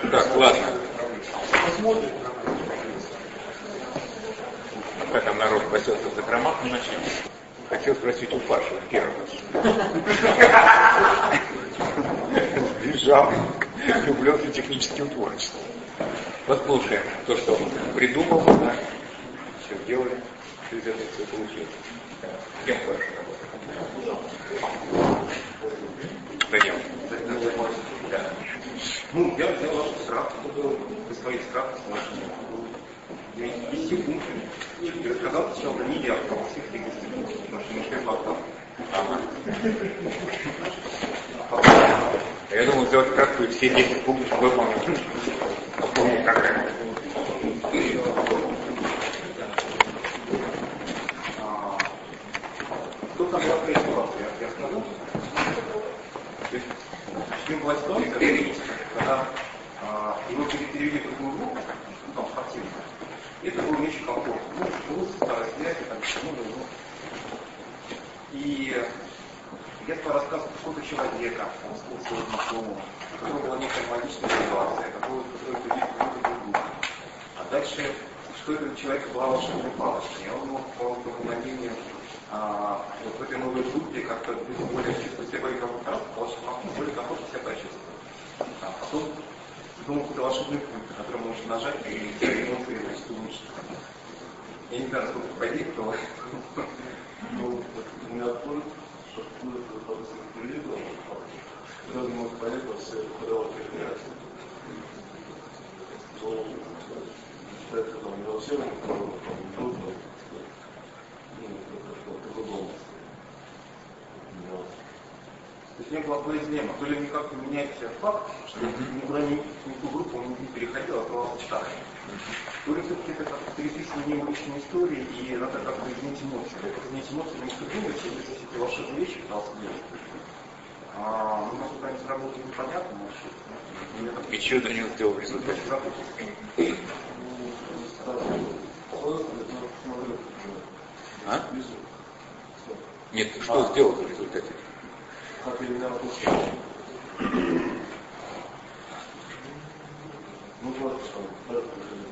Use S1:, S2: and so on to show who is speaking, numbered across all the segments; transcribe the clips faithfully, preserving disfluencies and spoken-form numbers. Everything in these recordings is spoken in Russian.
S1: Так, ладно. Пока там народ пасется в закромах, не начнем. Хотел спросить у Паши первый раз. Сбежал, влюблен техническим творчеством. Послушаем то, что он придумал, да, все делали, что из этого все получилось. Кем Паша работает? Данил. Да.
S2: Ну, я взял вашу справку, вы свои справки с нашими. десяти пунктами. И рассказал сначала на неделю о всех регистрах, потому что немножко фактов.
S1: Я думал сделать кратко и все десять пунктов выполнить. Попробуем как-то.
S2: Что там была такая ситуация? Я скажу. То есть, чем была ситуация, когда а, его перевели в другую группу, ну, там, спортивную, это было не очень комфортно. Ну, школы, старая связь, и так далее. Ну, и я стал рассказывать какого-то человека, он стал своего знакомого, у которого была некая магическая ситуация, который привели в другую группу. А дальше, что это у человека была волшебная палочка, и он мог по мгновению А, вот в этой новой группе как-то более чувствовать себя более комфортно, более комфортно себя почувствовать. А потом думал какой-то волшебный пункт, на который можно нажать и эмоции значит улучшить. Я не знаю, сколько подействовало.
S3: Ну, у меня тоже, что откуда-то просто приехал, сразу мог понять, во все подавал рекомендации. Но, считается, там, не во всем, но трудно.
S2: То есть не было одной дилеммы. То ли никак не менять факт, что mm-hmm. никуда не, ни в ту группу он не переходил, а оставался читать. То ли все-таки это как-то переписано не личной истории, и надо как-то изменить эмоции. Как изменить эмоции не придумать, если все эти волшебные вещи пытался делать. А, ну, насколько они сработали, непонятно, но
S1: и что Данил сделал в результате? А? Нет, что а, сделал в результате?
S3: Как я меня отпустил. Ну, просто что,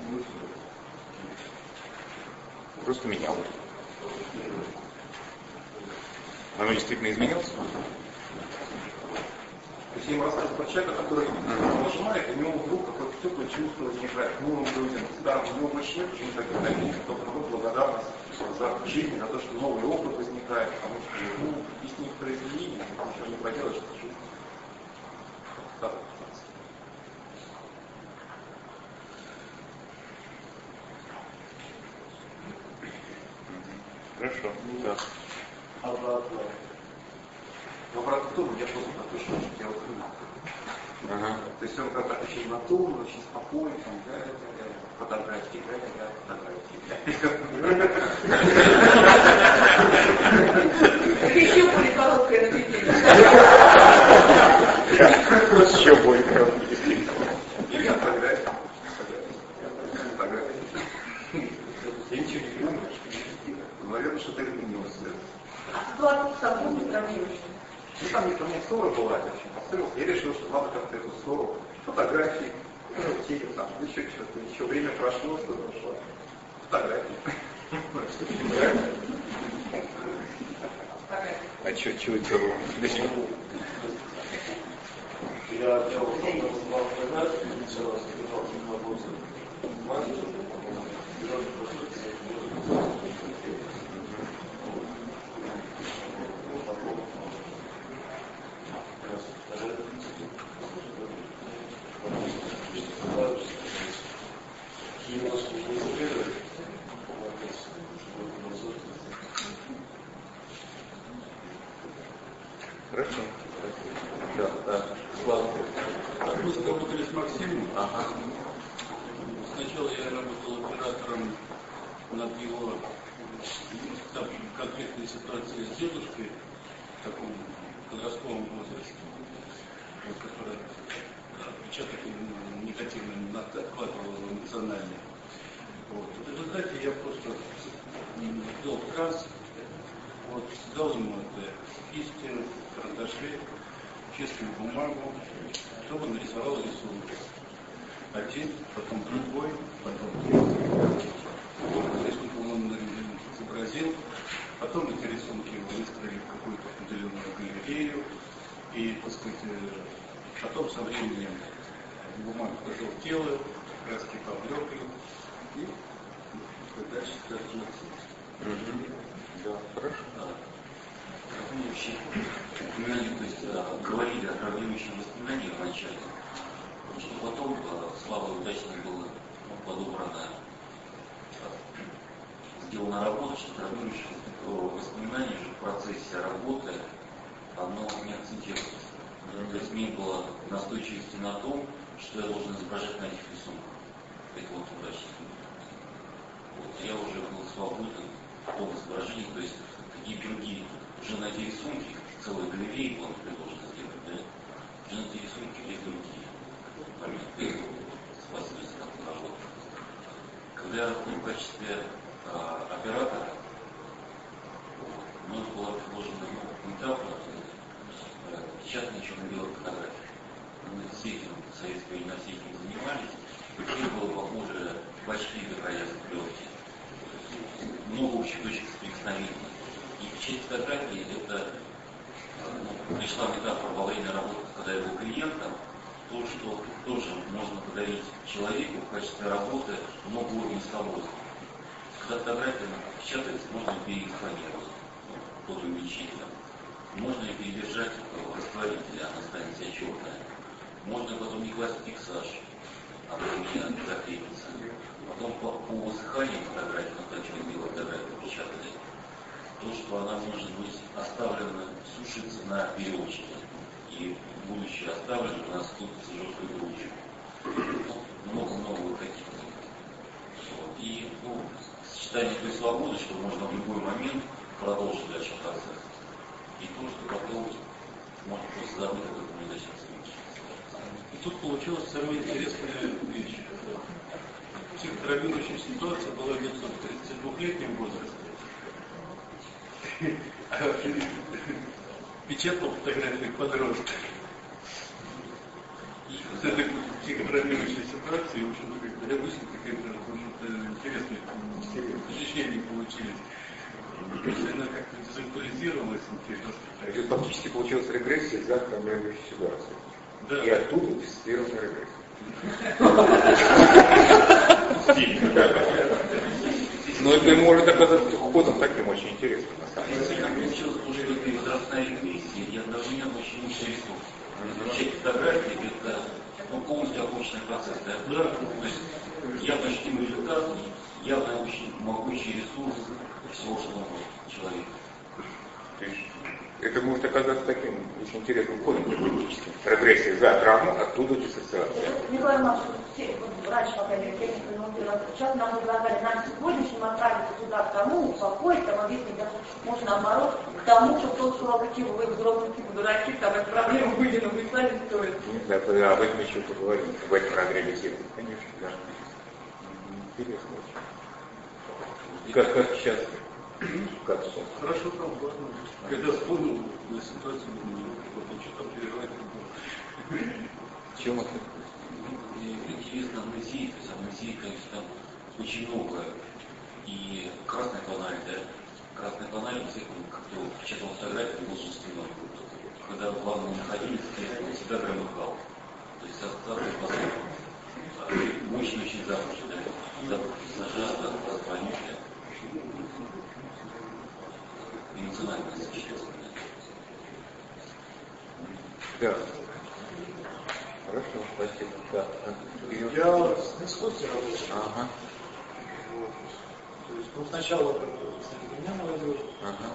S1: просто менял. Оно действительно изменилось?
S2: То есть я ему рассказываю про человека, который mm-hmm. нажимает, и у него вдруг какое-то теплое чувство возникает к новым людям. Да, у него больше нет уже никаких обид, только наоборот благодарность за жизнь, за то, что новый опыт возникает, потому что ну, есть некоторые изменения, ничего не поделаешь, что жизнь. Да.
S1: Хорошо, да.
S2: Обратно. Но обратно в том, я просто напишу, что я вот ага. То есть он как-то очень натурно, очень спокойно, там, да, да, да, фотографии, да, да, фотографии.
S4: Еще более короткое написание.
S1: Еще более короткое.
S2: И я фотографии. Фотографии. Я ничего не понимаю. Наверное, что-то изменилось.
S4: А ситуация с собой не травмирующая?
S2: Ну, там никто мне ссора была, я очень построился. Я решил, что надо как-то эту ссору, фотографии, ну, там, еще что-то, еще время прошло, что прошло. Фотографии.
S1: А что, чего делал?
S3: Я делал фотографии, сначала собирал работу мастера,
S1: Хорошо. Да, да. Слава.
S5: Мы работали с Максимом.
S1: Ага.
S5: Сначала я работал оператором над его там, конкретной ситуацией с дедушкой в таком подростковом возрасте, вот, которая отпечаток негативно откладывала эмоционально. Вот. В результате я просто сделал крас, вот, дал ему это кисти, карандаши, чистую бумагу, чтобы нарисовал рисунок. один, потом другой, потом третий. Рисунком он изобразил, потом эти рисунки выстроили в какую-то определенную галерею, и, так сказать, потом со временем бумага пожелтела, краски поблекли, и дальше скажем.
S1: Да, хорошо.
S6: Травмирующие воспоминания, то есть а, говорили о травмирующих воспоминаниях вначале, потому что потом а, слабо и удачно было ну, подобрано, а, сделана работа, что травмирующие воспоминания уже в процессе работы, оно не акцентируется. Mm-hmm. То есть не было настойчивости на том, что я должен изображать на этих рисунках. Это вот удачно. Вот, я уже был свободен в том изображении, то есть какие другие уже на эти рисунки, целая галерея была предложена сделать, да? Уже на эти рисунки есть другие моменты, спасительства работы. Когда я работал в качестве а, оператора, мне была предложена ну, этапа печатная черно-белая фотография. Мы с этим в советское время все этим занимались, и все было похоже почти до края пленки. Много общих точек соприкосновения. И печать фотографии это ну, пришла метафора во время работы, когда я был клиентом, то, что тоже можно подарить человеку в качестве работы много уровней свободы. Когда фотография печатается, можно ее переэкспонировать ну, под увеличением. Можно ее передержать в растворителе, она станет вся черная. Можно потом не класть фиксаж, она не закрепится. Потом по, по высыханию фотографии, ну так что делать фотографию печатали, то, что она может быть оставлена, сушиться на веревочке. И будучи оставлена, она ступится жесткой грудью. Много-много вот таких. Вот. И ну, сочетание той свободы, что можно в любой момент продолжить дальше процесс. И то, что потом можно просто забыть об этом неудачном случае.
S5: И тут получилась самая интересная вещь. Психотравмирующая ситуация была где-то в тридцатидвухлетнем возрасте. Печатал фотографии подростка. И с этой психотравмирующей ситуацией, в общем-то, как-то я вышел, какие-то, в общем-то, интересные ощущения получились. То есть она как-то дезактуализировалась, интересно.
S1: И фактически получилась регрессия за травмирующей ситуацией.
S5: Да.
S1: И оттуда дисциплинированная регрессия. Но это может оказаться ходом таким очень интересным, на самом деле.
S6: Получилось, что это и возрастная регрессия, и одновременно очень мощный рисунок. Изучать фотографии — это ну, полностью оконченный процесс, да?
S5: Да.
S6: То есть явно ощутимый результат, явно очень могучий ресурс всего, что может человек.
S1: То есть это может оказаться таким очень интересным ходом терапевтическим. Регрессия за травму, оттуда диссоциация.
S4: Николай Иванович, раньше, пока я технику не убила, сейчас нам предлагали нам сегодняшним отправиться туда к тому, успокоить, там объяснить, даже может наоборот, к тому, чтобы тот сказал, какие вы взрослые, типа дураки, там эти проблемы были, но вы сами стоит.
S1: Да, да, об этом еще поговорим, об этом программе темы. Конечно, да. Интересно очень. Как, как сейчас? Как все?
S5: Хорошо, правда. Когда вспомнил на ситуацию, думаю, вот что там переживать не было.
S1: Чем это?
S6: Мне интересно амнезия, то есть амнезия, конечно, там очень много. И красная тональность, да? Красная тональность, кто печатал фотографию, был жестяной. Когда в ванну находились, он всегда громыхал. То есть ассоциация последняя. Мощный очень запах, да? Запах пейзажа, запах вонючая. Эмоциональное существо.
S1: Да. Хорошо, спасибо. Да.
S7: Я с искусством работаю.
S1: Ага.
S7: Вот. То есть, ну, сначала с меня молодежь.
S1: Ага.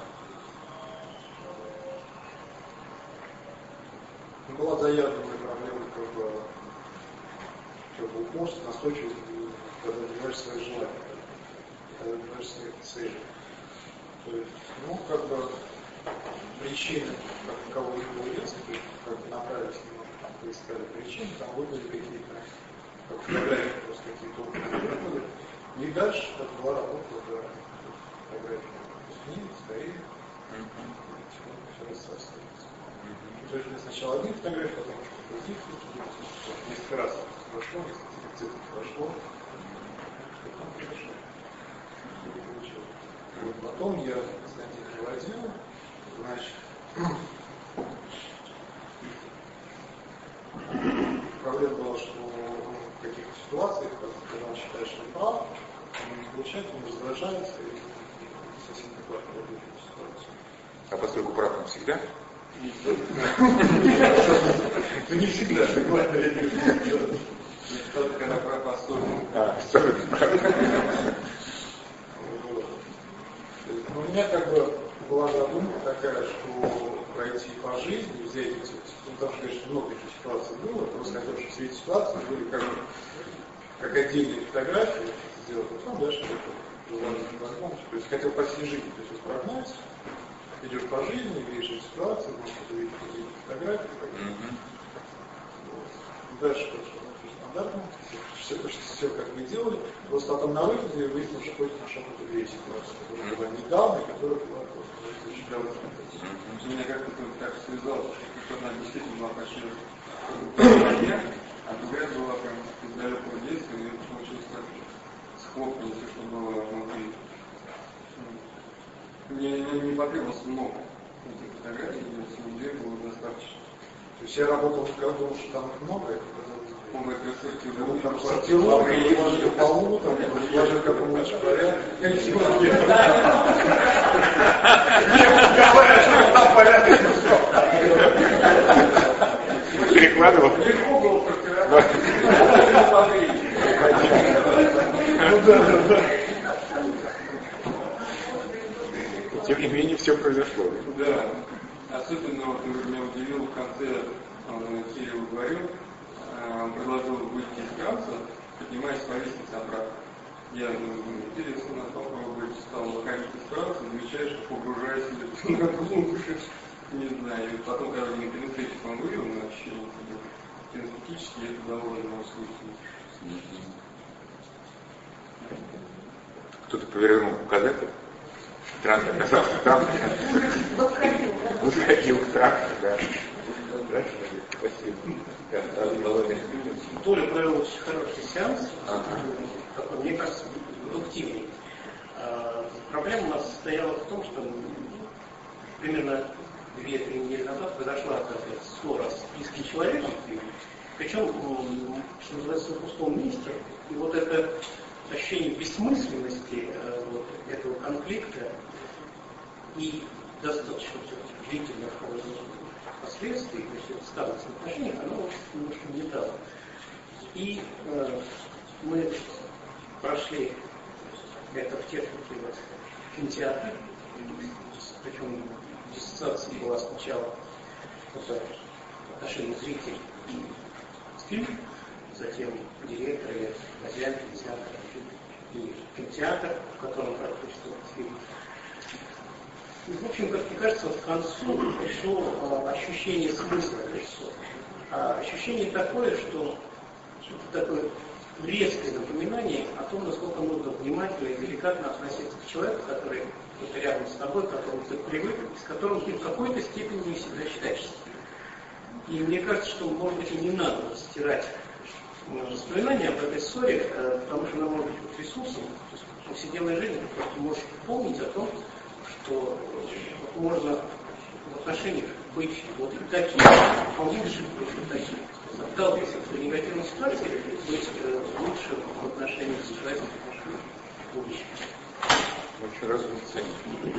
S7: Была заявленная проблема, как бы, как бы упорство, настойчивость, когда добиваешь свои желания, когда добиваешь своих целей. То есть, ну, как бы, причины, как таковой не было ясно, то есть, как бы направились немножко, там, поискали причины, там выбрали какие-то, как фотографии, просто какие-то образы выбрали. И дальше, как была работа, да, фотографии. Снимем, скорее, все рассасывается. То есть, мы сначала одни фотографии, потом что-то других, несколько раз прошло, несколько лекций прошло, что там хорошо. Вот потом я Константин приводил, значит, проблема была, что в каких-то ситуациях, когда он считает, что он прав, он не получает, он раздражается и совсем неадекватно реагирует на ситуацию.
S1: А поскольку прав он всегда?
S7: Ну не всегда, адекватно реагирует.
S5: Только когда прав особенно.
S1: А, особенно прав.
S7: У меня как бы была задумка такая, что пройти по жизни, взять эти, ну, потому что, конечно, много таких ситуаций было, просто хотел, чтобы все эти ситуации были как, как отдельные фотографии сделать, а потом дальше это знакомиться. То есть хотел по всей жизни, то есть вот прогнать, идешь по жизни, видишь эти ситуации, можешь увидеть какие-то фотографии, mm-hmm. Вот. Дальше прошло стандартно, все, все, все как мы делали, просто потом на выходе выяснилось, что хоть нашел какую-то две ситуации, которая была недавно, и которая была очень давно.
S5: Меня как-то так связалось, что одна действительно была почти а другая была прям из далекого детства, и получилось так схлопнуть, что было внутри. Мне не потребовалось много этих фотографий, на самом деле было достаточно.
S7: То есть я работал, когда думал, что там много, это
S5: полная красотка,
S7: ну, там сортировка, положили в полу, там, положили в каком лучше порядке. Я не сегодня нет. Говорят, что там порядок, все.
S1: Перекладывал?
S5: Легко было сортировать.
S7: Ну да, да, да.
S1: Тем не менее, все произошло.
S5: Да. Особенно вот, меня удивило в конце, он Кирилл говорил, он предложил выйти из транса, поднимаясь по лестнице обратно. Я думаю, интересно, надо попробовать, стал выходить из транса, замечаешь, что погружаюсь на глубже, не знаю. И потом, когда мне кинестетик он вывел на ощущение, кинестетически это довольно услышно.
S1: Кто-то повернул указатель. Транс оказался там. Восходил к трансу, да. Спасибо.
S8: Толя провел очень хороший сеанс, такой, мне кажется, продуктивный. Проблема у нас состояла в том, что примерно две-три недели назад произошла ссора с близким человеком, причем, что называется, в пустом месте. И вот это ощущение бессмысленности вот, этого конфликта и достаточно длительных последствий, то есть это сказывается на отношениях, оно вот немножко не дало. И э, мы прошли это в технике вот, кинотеатра, причем диссоциация была сначала это отношение зрителей и фильм, затем директор или хозяин кинотеатра и кинотеатр, в котором практически фильм. И, в общем, как мне кажется, вот к концу пришло а, ощущение смысла этой ссоры. А ощущение такое, что это такое резкое напоминание о том, насколько нужно внимательно и деликатно относиться к человеку, который вот рядом с тобой, к которому ты привык, и с которым ты в какой-то степени не всегда считаешься. И мне кажется, что, может быть, и не надо стирать воспоминания об этой ссоре, потому что она может быть ресурсом. То есть в повседневной жизни ты просто можешь помнить о том, что можно в отношениях быть вот таким, вполне жить вот таким. Отталкиваясь от негативной ситуации, быть э, лучше в отношениях с человеком, в будущем.
S1: Очень разумно ценить.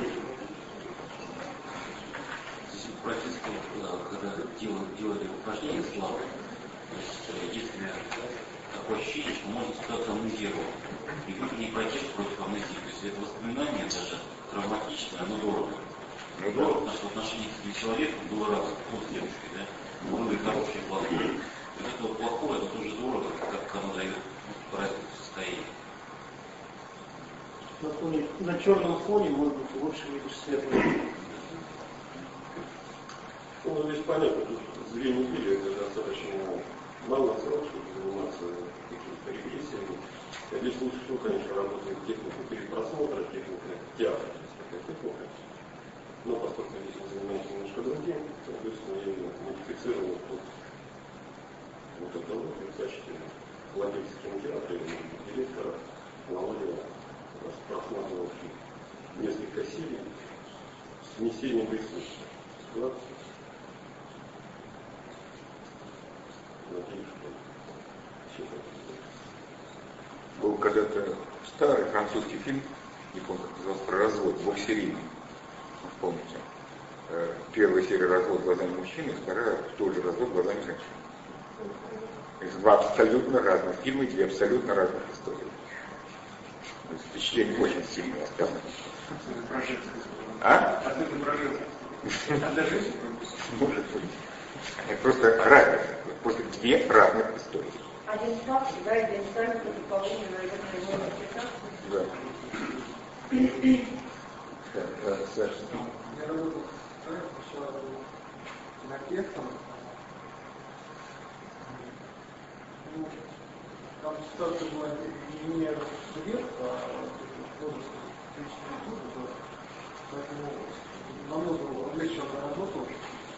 S6: Здесь практически, когда делали, делали упражнения славы, то есть если такое ощущение, что можно ситуацию амнезировать, и будет не протест против амнезии. То есть это воспоминание даже травматичное, оно дорого. Ну, дорого, потому что в отношении с человеком было раз, ну, с девушкой, да, было и хорошее, и плохое. И вот это вот плохое, это тоже дорого, как оно дает разницу состояния.
S8: На, фоне, на черном фоне, может быть, лучше видишь светлый.
S3: Ну, здесь понятно, тут две недели это достаточно мало срок, чтобы заниматься какими-то регрессиями. А здесь лучше всего, конечно, работает техника перепросмотра, техника театра, есть такая техника. Но поскольку здесь мы занимаемся немножко другим, соответственно, я именно модифицировал вот, вот это вот качественно. внесением ресурсов в ситуацию.
S1: Был когда-то старый французский фильм, не помню, как назывался, про развод, двухсерийный. Помните? Первая серия развод глазами мужчины, вторая тоже развод глазами женщины. Это два абсолютно разных фильма и две абсолютно разных истории. То есть впечатление очень сильное осталось. А?
S8: А ты про женское. А для женщин?
S1: Может быть. Это просто разница. Просто две разных истории.
S4: Один факт, да, один сами предположение, наверное, его интерпретация.
S1: Да. Да, Саша.
S7: Я работал сначала терапевтом. Ну, там ситуация была не студент, а возраст тридцать года, поэтому намного облегченно работал.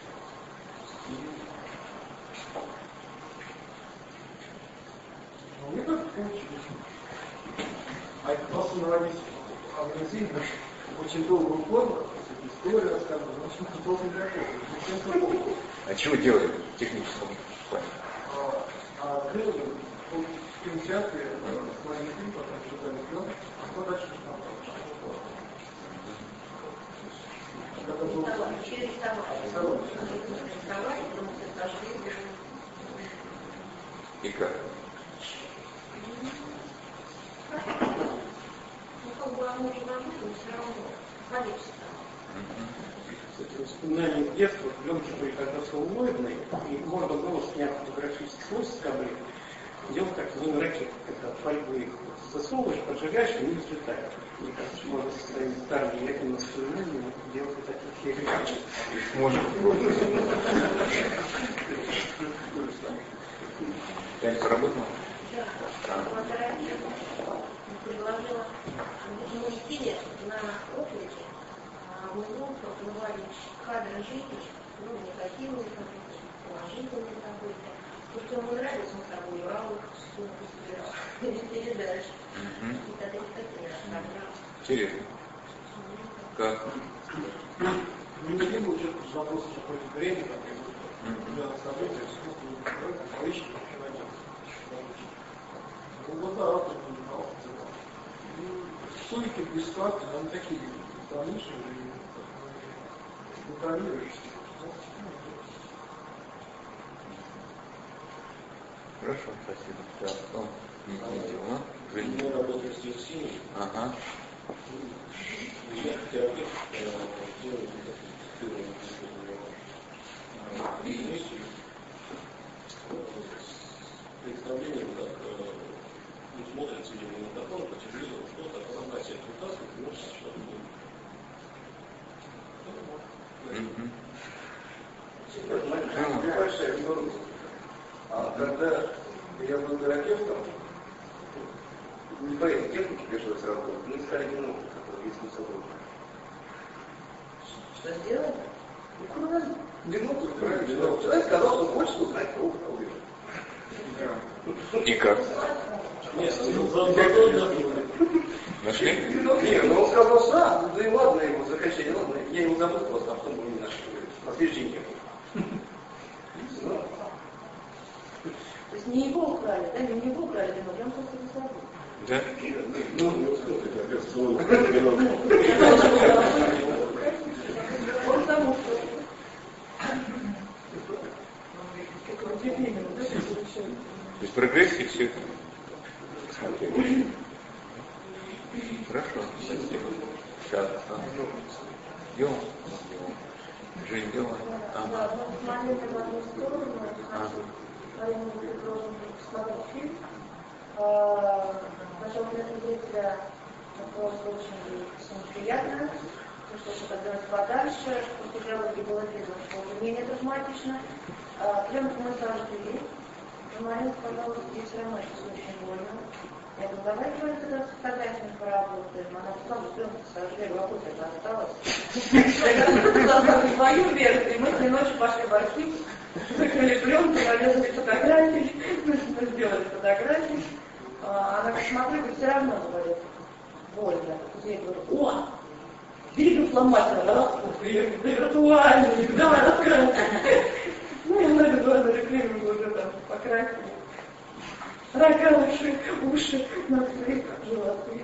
S7: Но мне как получилось. А это просто наводить организм, очень долгую форму, историю рассказывал, в общем, долго не работал.
S1: А чего делали в техническом плане?
S7: А открыл в кинотеатре смотрели фильм, потом читали фильм, а кто дальше не знал. Когда был...
S1: И как?
S4: Ну, как бы оно не работает, но все равно количество.
S8: Воспоминания детства, пленки были когда целлулоидные, и можно было, сняв фотографический слой с кабелей, делать так называемые ракеты, когда фольгу их засовываешь, поджигаешь, и они взлетают. Мне кажется, можно со своими старыми якими воспоминаниями делать вот такие ракеты.
S1: Может. Я не поработала?
S4: Да. Предложила поместили на офисе, а в углу бывали кадры жизни, ну, негативные, положительные события. То, что ему нравилось, он там убирал их, сумку собирал, передачи. И тогда такие рассказывали.
S1: Интересно. Как?
S7: Ну, не был что-то вопрос какое-то время, для события, искусство, личность, ну, вот да, автор не знал. Сойки без карты, они такие дальнейшие, контролируешь.
S1: Хорошо, спасибо. Так, ну, видимо,
S3: Мы работаем с дельсией.
S1: Ага.
S3: Я терапевт делаю миссию с представлением, как ну, смотрится видео на таком, по телевизору, что-то, собрать всех вытаскивать, и может что-то будет.
S2: Небольшая сложность. А когда я был терапевтом, не по этой технике пришлось работать, мы искали кино, который есть на собой.
S4: Что сделали?
S2: Минуту, правильно? Человек сказал, что хочет узнать про управление.
S1: И как?
S3: Нет, задолго.
S1: Нашли?
S2: Нет, ну он сказал, что а, да и ладно его закачали, ладно, я его забыл просто, а потом мы не нашли. На следующий день.
S4: То есть не его украли, да? Не его украли, но прям просто не забыл.
S1: Да?
S3: Ну, не успел, это операционный минут.
S4: Он тому, что...
S1: То есть прогрессии все это посмотрели. Хорошо, спасибо. Сейчас. Дело? Жень, дело? Ага. Ага.
S4: Нашего председателя вопрос очень приятно. Что же подумать подальше, после диалоги было видно, что уже менее травматично. Пленку мы сожгли. Говорил, пожалуйста, здесь романтика очень больно. Я говорю, давай говорю, тогда с фотографиями поработаем. Она сказала, что пленку сожгли, вопрос это осталось. Свою версию, и мы с ней ночью пошли в архив, выкрыли пленку, нарезали фотографии, мы сделали фотографии. Она как смотрю, все равно говорит, больно. Я говорю, о! бери фломастер, виртуальный, давай раскрасим. Ну, я много глаза рекламирую уже там, покрасили. Рога, уши, уши, носы, животы.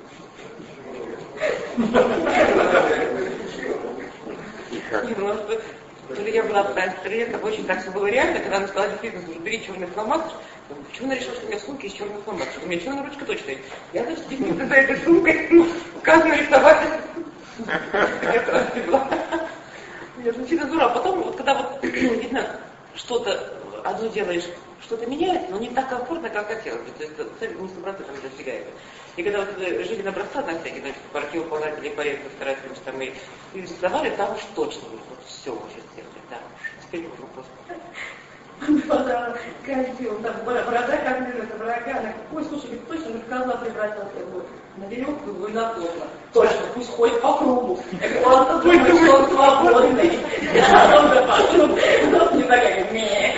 S9: Я была студентом, очень так все было реально, когда она сказала, действительно, бери черный фломастер. Почему она решила, что у меня сумка из черного фломастера? У меня черная ручка точно есть. Я, значит, действительно за этой сумкой указано рисовать. Я просто была. Я значительно дура. А потом, вот когда вот, видно, что-то одно делаешь, что-то меняется, но не так комфортно, как хотелось бы. То есть цель не сто процентов достигается. И когда вот жизнь образца на всякие, значит, противоположные порядки старательности там и рисовали, там уж точно вот все уже сделали, да уж. Теперь можно просто.
S4: Борода, козел, там борода, как это борода. Ой, слушай, точно на козла превратился. На веревку его и на козла. Точно, пусть ходит по кругу. Он думает, что он свободный. А он потом, не такая, не.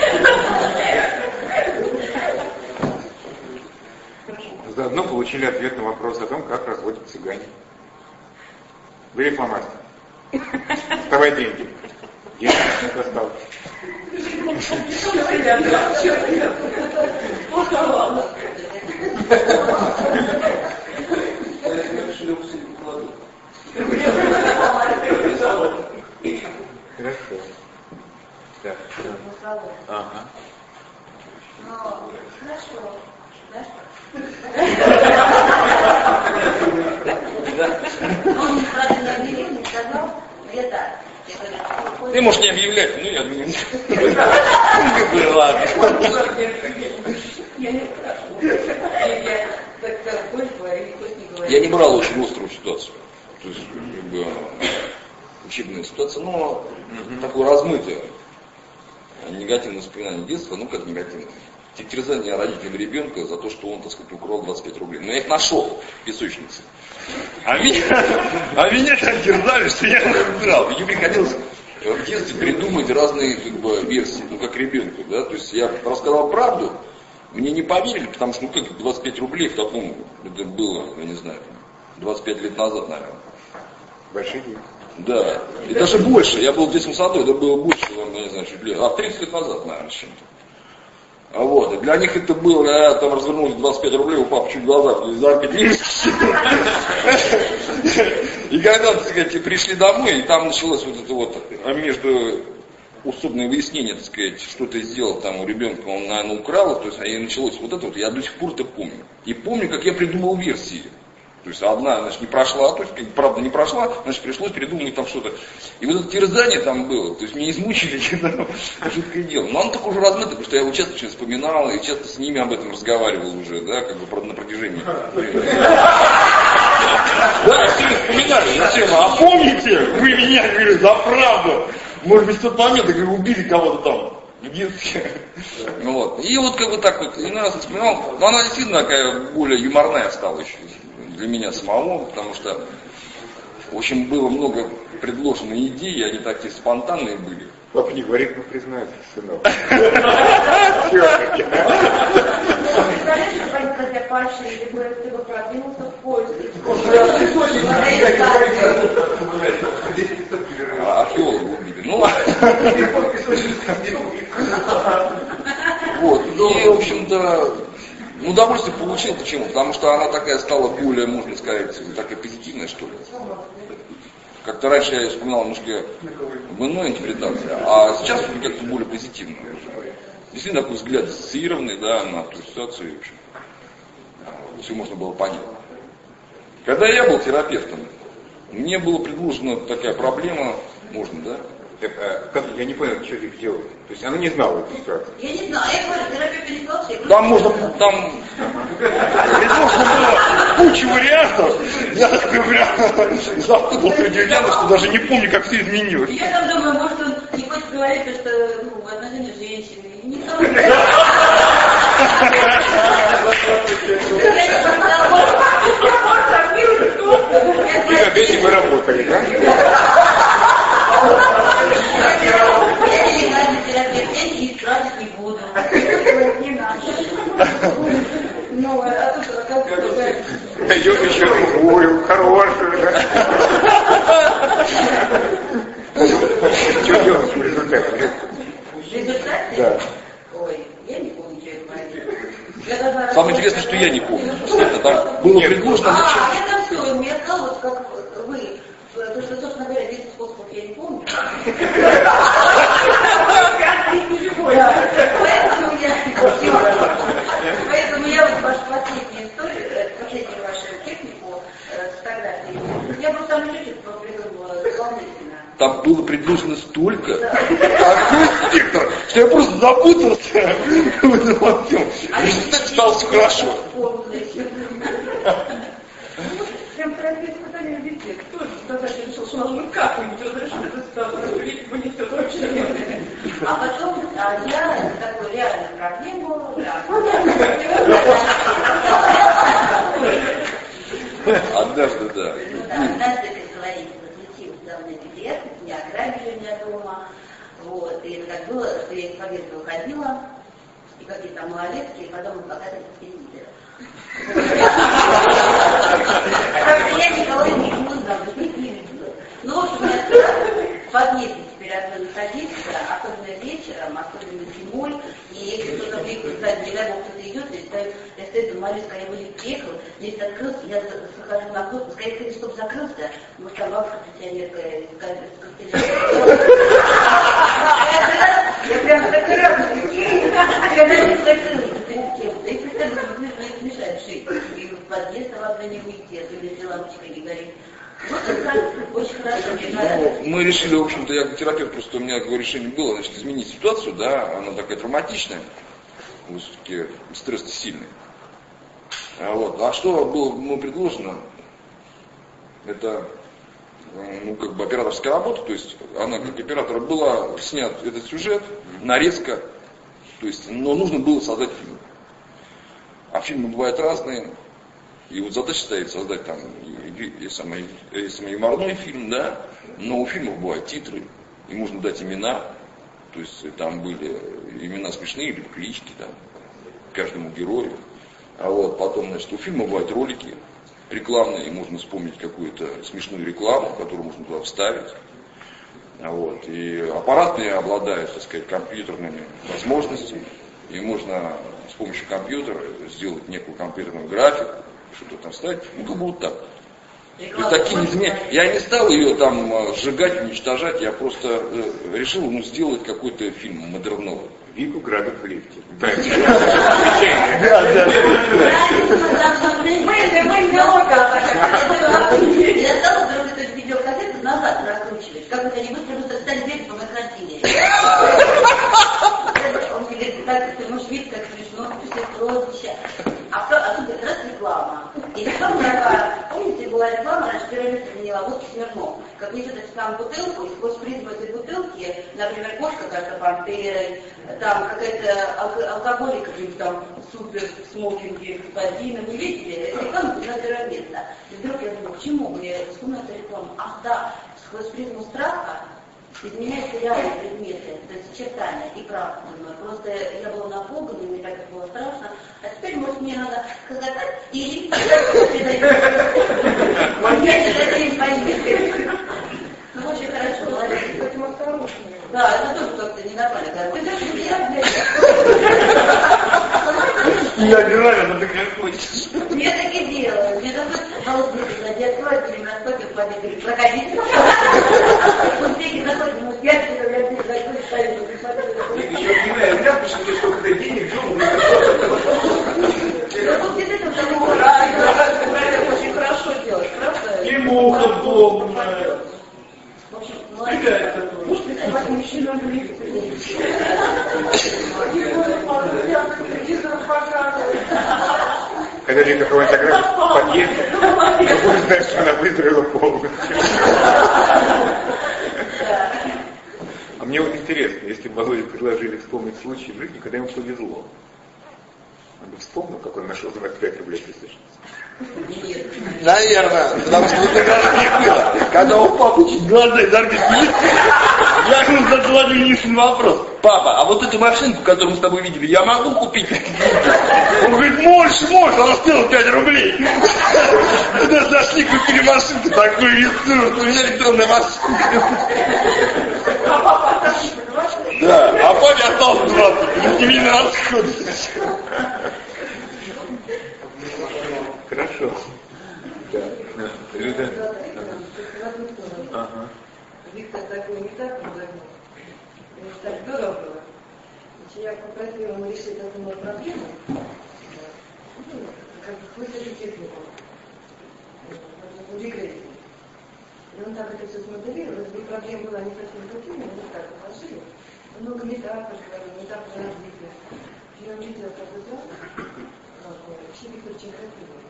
S1: Заодно получили ответ на вопрос о том, как разводят цыгане. Бери фломастер. Вставай деньги. Деньги не осталось. Хорошо. Так. Ага.
S4: Хорошо. Знаешь, он неправильно объявил, не сказал, это.
S1: Ты можешь не объявлять, ну я думаю. Ладно.
S4: Я не спрашиваю.
S10: Я не брал очень острую ситуацию. То есть, как бы, учебная ситуация, но mm-hmm. такое размытое негативное воспоминание детства, ну как негативное. Терзание родителям ребенка за то, что он, так сказать, украл двадцать пять рублей. Но я их нашел в песочнице. А меня, а меня так терзали, что я их убирал. Мне приходилось в детстве придумать разные как бы, версии, ну как ребенку. Да? То есть я рассказал правду, мне не поверили, потому что ну как двадцать пять рублей в таком, это было, я не знаю, двадцать пять лет назад, наверное.
S1: Большие деньги.
S10: Да, и даже больше. Я был в детском саду, это было больше, я не знаю, чуть ли, а тридцать лет назад, наверное, чем-то. А вот, и для них это было, я там развернулся двадцать пять рублей, у папы чуть глаза закатились. И когда, так сказать, пришли домой, и там началось вот это вот, а между усобное выяснение, так сказать, что ты сделал там у ребенка, он, наверное, украл, то есть, и началось вот это вот, я до сих пор это помню. И помню, как я придумал версии. То есть одна, значит, не прошла, то есть, как, правда, не прошла, значит, пришлось придумать там что-то. И вот это терзание там было, то есть меня измучили, жуткое дело. Но оно так уже размыто, потому что я его часто очень вспоминал, и часто с ними об этом разговаривал уже, да, как бы на протяжении. Да, все вспоминали, зачем? А помните, вы меня, говорю, за правду. Может быть, в тот момент, я говорю, убили кого-то там. В детстве. Вот. И вот как бы так вот, и раз вспоминал, но она действительно такая более юморная стала еще. Для меня самого, потому что, в общем, было много предложено идей, и они такие спонтанные были.
S1: Папа не говорит, но признается, сынок.
S4: Представляешь, что для Паши, или бы ты бы продвинулся в поиске?
S10: Археологи убили. Ну ладно. Вот. И, в общем-то, ну, удовольствие получил. Почему? Потому что она такая стала более, можно сказать, такая позитивная, что ли. Как-то раньше я вспоминал немножко в иной интерпретации, а сейчас как-то более позитивно. Действительно такой взгляд ассоциированный, да, на ту ситуацию, в общем. Все можно было понять. Когда я был терапевтом, мне была предложена такая проблема, можно, да?
S1: Так, а, как, я не понял, что их делали. То есть она не знала эту ситуацию.
S4: Я не знаю, я говорю, терапевт не сказал, что я
S10: там можно, там предложено было куча вариантов. Я такой вариант запутал среди вариантов, что даже не помню, как все изменилось.
S4: Я там думаю, может он не хочет говорить, что ну, отношения женщины. Не знаю.
S1: И опять мы работали, да?
S4: Я нелегальный терапевт, я не тратить не буду. Не надо. Ну, а тут оказывается...
S1: Найдем еще другую, хорошую. Что делать в результате?
S4: В результате?
S1: Да.
S4: Ой, я не помню, что это говорит.
S10: Самое интересное, что я не помню. Это там было предложено.
S4: А, я там все, он мне сказал, вот как вы. Потому что, собственно говоря, весь способ я не помню. Поэтому я вот вашу последнюю историю, последнюю вашу технику с фотографией, я просто там чуть-чуть придумала дополнительно.
S10: Там было предложено столько, такой спектр, что я просто запутался в этом во всем. И так стало все хорошо.
S9: Прям терапия испытания везде. Кто же задача решил, что нужно как-нибудь разрешить эту ситуацию, видимо, не все точно.
S4: А потом а я такую реальную проблему,
S10: Однажды, да.
S4: однажды, как говорится, случилось давно неприятно, меня ограбили у меня дома. Вот, и это так было, что я из подъезда выходила, и какие-то малолетки, и потом показали телевизор. Я никого не узнал, не видела. Ну, в общем, я в подъезде теперь одной находиться, особенно вечером, особенно зимой, и если кто-то приехал, кстати, не дай бог, кто-то идет, я стою, я стою, молюсь, когда я вылез, приехал, лифт открылся, я захожу на кнопку, скорее всего, чтобы закрылся, может, там бабушка пенсионерка из Костеля. Я прям так радуюсь, когда лифт закрылся, и представляю, что мешает жить, и в подъезд ладно не выйти, а то если лампочка не горит. Вот это очень хорошо, мне нравится.
S10: Ну, мы решили, в общем-то, я как терапевт, просто у меня такое решение было, значит, изменить ситуацию, да, она такая травматичная, все-таки стресс сильный. А, вот. А что было ну, предложено? Это, ну, как бы операторская работа, то есть она как оператор была снят этот сюжет, нарезка, то есть, но нужно было создать фильм. А фильмы бывают разные. И вот задача стоит создать там и, и, и самый, и самый юморной фильм, да, но у фильмов бывают титры, и можно дать имена, то есть там были имена смешные или клички там, каждому герою. А вот потом, значит, у фильма бывают ролики рекламные, и можно вспомнить какую-то смешную рекламу, которую можно туда вставить. А вот, и аппаратные обладают, так сказать, компьютерными возможностями, и можно с помощью компьютера сделать некую компьютерную графику, что-то там ставить, ну как бы вот так. И такие изменения. Я не стал ее там сжигать, уничтожать, я просто э, решил ну, сделать какой-то фильм модерновый.
S1: Вику грабят в лифте. Да,
S4: да. Я стала вдруг эту видеокассету назад раскручивать, как это они быстро быстро стали бегать по магазине. Он говорит, так, ты можешь видеть, как смешно, все прозвища. А, а тут как раз реклама. И реклама такая, помните, была реклама, раньше первое место заняла водки Смирнов. Как несет эту там бутылку, и сквозь призму этой бутылки, например, кошка кажется пантерой, там какая-то алко- алкоголик, какой-нибудь там супер смокинги господина, вы видите? Это реклама на первое место. И вдруг я думаю, к чему мне вспомнила эту рекламу? Ах да, сквозь призму страха изменяются реальные предметы, то есть чертания и правда. Просто я была напугана, мне так было страшно. А теперь, может, мне надо сказать, или ну, очень хорошо, молодец.
S9: Этим осторожнее.
S4: Да, это тоже как-то ненормально. Ты даже не я,
S1: я обижаю, но ты как хочешь.
S4: я так и делаю. Мне такой холодный глядя, откроет, или настолько побегали, проходите. Вот всякие заходят, ему пять, когда я здесь закрою, ставлю, посмотрю.
S2: Еще понимаю, я почему ты сколько денег, что мы
S4: очень хорошо делать, правда?
S3: И муха удобная.
S4: В общем, молодец. Может быть, это мужчина в лифте.
S1: Когда Вика кого-нибудь ограбит в подъезде, ты будешь знать, что она выздоровела полностью. А мне вот интересно, если бы Володе предложили вспомнить случай в жизни, когда ему повезло. Он бы вспомнил, как он нашел двадцать пять рублей присыщенности.
S10: Наверное, потому что это даже не было. Когда у папы чуть глаза из орбиты я ему задал единственный вопрос. Папа, а вот эту машинку, которую мы с тобой видели, я могу купить? Он говорит, можешь, можешь, она стоила пять рублей. зашли, купили машинку такую рисуют, у меня электронная машинка. Да, а папе осталось двадцать, на семейный расход.
S1: Хорошо. Да. Люда. Ага.
S11: Виктор такой не так разогнул. Не так здорово было. Значит, я попросила ему решить одну мою проблему. Ну, как бы высокий технику. В регрессии. И он так это все смоделировал. Если бы проблема была не совсем такими, мы вот так положили. Много метафор говорил, метафор развития. Я увидела, как бы так. Вообще Виктор очень красивый.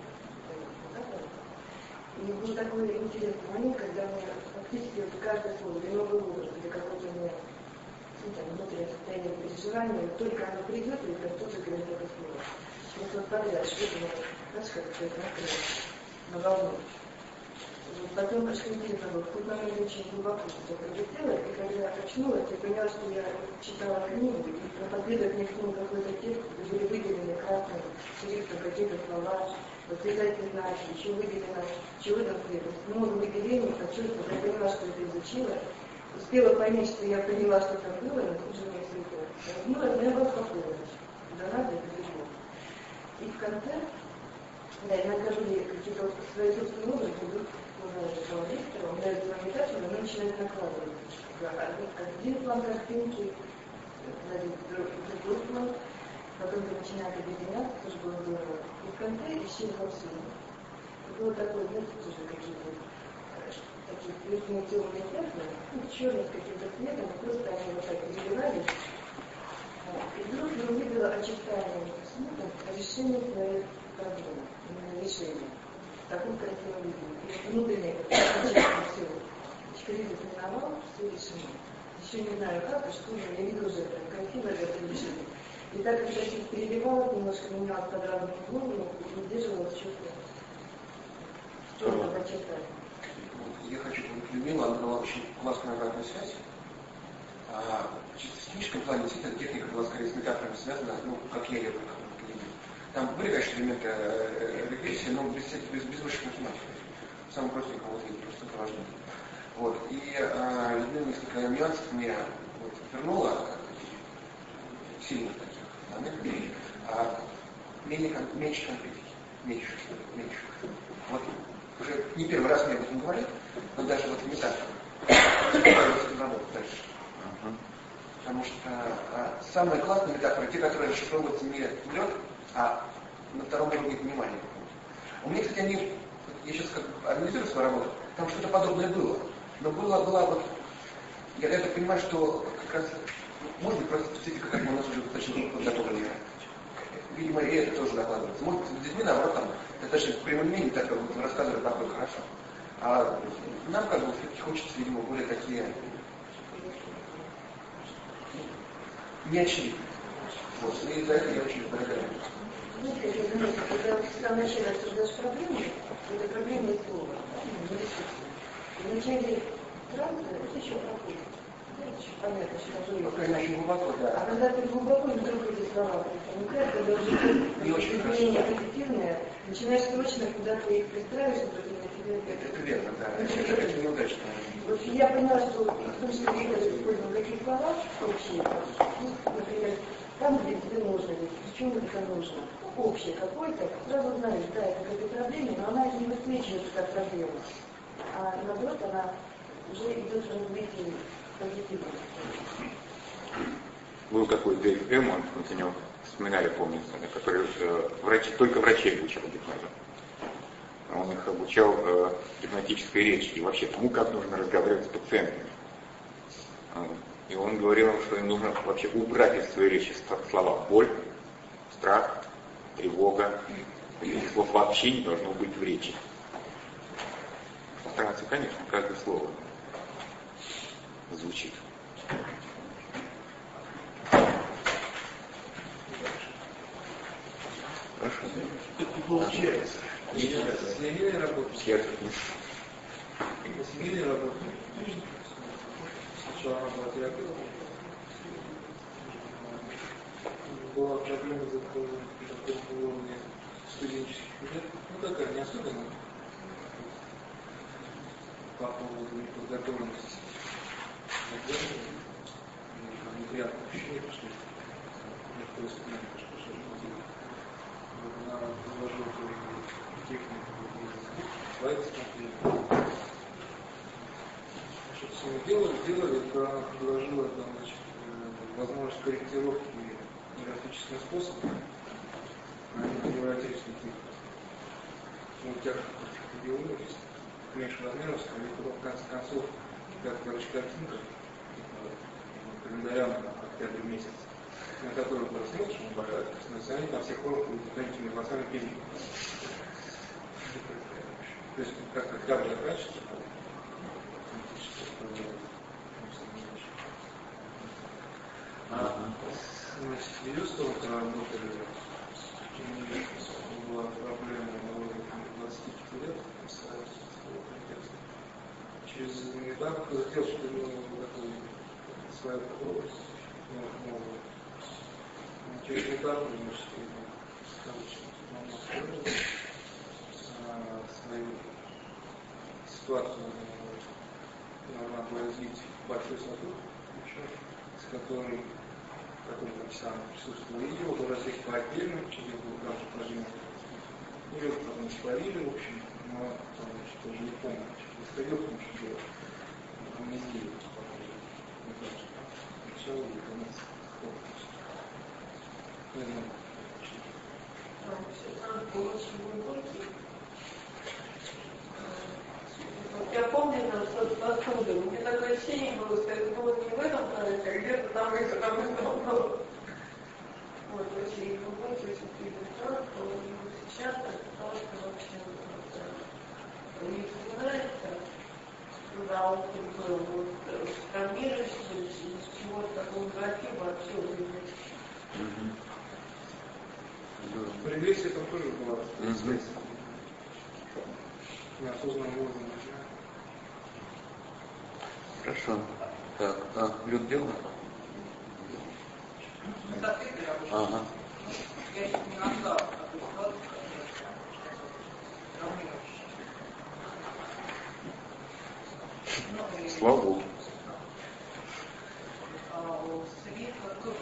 S11: И был такой интересный момент, когда мы фактически вот каждое слово, для нового образа, для какого-то у меня ну, там, внутреннее состояние переживания, только оно придет, и как тут же говорит это слово. Вот вот подряд, что это, знаешь, как это накрыло на волну. Вот потом, конечно, интересно было, в тот момент очень глубоко это прилетело, и когда я очнулась, я поняла, что я читала книгу, и напоследок мне к нему какой-то текст, где были выделены красным шрифтом какие-то слова, восклицательные знаки, еще выделено, чего там следует. Много выделений, почувствовала, я поняла, что это изучила. Успела понять, что я поняла, что там было, но тут же мне слепо. Ну, это я была спокойна. Да ладно, это легко. И в конце, да, иногда были какие-то свои собственные образы, вдруг узнали этого лектора, он дает свою метафору, она начинает накладывать. Один план картинки, другой план. Потом ты начинаешь объединяться, тоже было здорово. И в конце исчезло все. Было такое, знаете, тоже какие-то такие плюсные темные пятна, ну, черные с каким-то цветом, и просто они вот так переливались. И вдруг я увидела очертания смута решения своей проблемы, именно решения. В таком красивом виде. И внутреннее, как все. Кризис миновал, все решено. Еще не знаю как, и что, я видела уже это красивое это решение. И так как я чуть переливалась, немножко менялась под разным углом, и удерживалась чувство. Что это почитать?
S2: Я хочу говорить Людмилу, она дала очень классную обратную связь. А, чисто в техническом плане, действительно, техника была скорее с метафорами связана, ну, как я ее понимаю. Там были, конечно, элементы э, регрессии, но без, без, без высшей математики. Самый простенький вот виде, просто это важно. Вот. И э, Людмила несколько нюансов мне вот, вернула, сильных таких, да, а менее, меньше конкретики, меньше, меньше. Вот уже не первый раз мне об этом говорят, но даже вот не так. Дальше. Потому что а, самые классные метафоры, те, которые расшифровываются не в лед, а на втором уровне понимания. У меня, кстати, они, я сейчас как анализирую свою работу, там что-то подобное было. Но было, была вот, я, я так понимаю, что как раз, может быть, просто специфика, как у нас уже достаточно подготовленная. Видимо, и это тоже докладывается. Может быть, с детьми, наоборот, там, достаточно прямолинейно, так как вот, рассказывать проходит хорошо. А нам, как бы, все-таки хочется, видимо, более такие неочевидные. Вот, и за это я очень благодарен.
S11: Знаете, как я заметила, когда в самом начале обсуждаешь проблему, это проблема и слова, не решится. И вначале фразы, это еще проходит. Это еще понятно, что такое.
S2: Пока очень глубоко, да.
S11: А когда ты глубоко, вдруг эти слова проникают, когда уже изменение позитивное, начинаешь срочно куда-то их пристраиваешь, например, тебе...
S2: Это, это верно, да. Это, это неудачно.
S11: Вот я поняла, что в том числе Виктор использовал какие слова общие, ну, например, там, где тебе нужно, почему это нужно, ну, общее какое-то, сразу знаешь, да, это какая-то проблема, но она не высвечивается как проблема, а наоборот, она уже идет в развитии позитивно.
S1: Был такой Дэйв Эммонд, вот о нем вспоминали, помнится, который э, врачи, только врачей обучал гипнозу. Он их обучал э, гипнотической речи и вообще тому, как нужно разговаривать с пациентами. И он говорил, что им нужно вообще убрать из своей речи слова боль, страх, тревога. Этих слов вообще не должно быть в речи. Стараться, конечно, каждое слово звучит. Хорошо.
S7: Это не получается.
S5: С семейной работой. С семейной работой. Сначала она была терапевтом. Была проблема за такого уровня студенческих лет. Ну такая, не особенно.
S12: по поводу неподготовленности неприятное ощущение, что никто воспринимает, что что она предложила технику слайд смотрели. Что с ними делали? Делали, это она предложила там, значит, возможность корректировки графическим способом на невротический тип. Ну, у тебя биология есть меньше размеров, и потом в конце концов, как, короче, картинка календаря на октябрь месяц, на которую ты смотришь, он большая, то они на всех формах будут дополнительными глазами пилить. То есть как октябрь заканчивается, а значит, ее сторону, когда работали, была проблема на уровне двадцати пяти лет, через недавно хотел, что у него такой свою подробность новую. Через недавно, значит, свою ситуацию надо развить большой садок, с которым который сам присутствовал, и его развить по отдельно, где был также пожизненно. Ее потом спалили, в общем, но там, значит, тоже не помню, что происходило, потому что было амнезия, не знаю, что начало или конец корпуса. Не знаю,
S4: я помню, что откуда. У меня такое ощущение было, что это было не в этом проекте, а где-то там и потому что вот, очень глубокий, очень переживает, сейчас, потому что вообще мне нравится, когда он был вот, травмирующий, из чего-то такого негатива вообще выявить.
S12: Регрессия там тоже была. Неосознанно уровень.
S10: Хорошо. Так, а, Люд делал? Ага.
S13: Я еще не нашла такой ситуации, травмирующей.
S10: Слава Богу.
S13: Свет тоже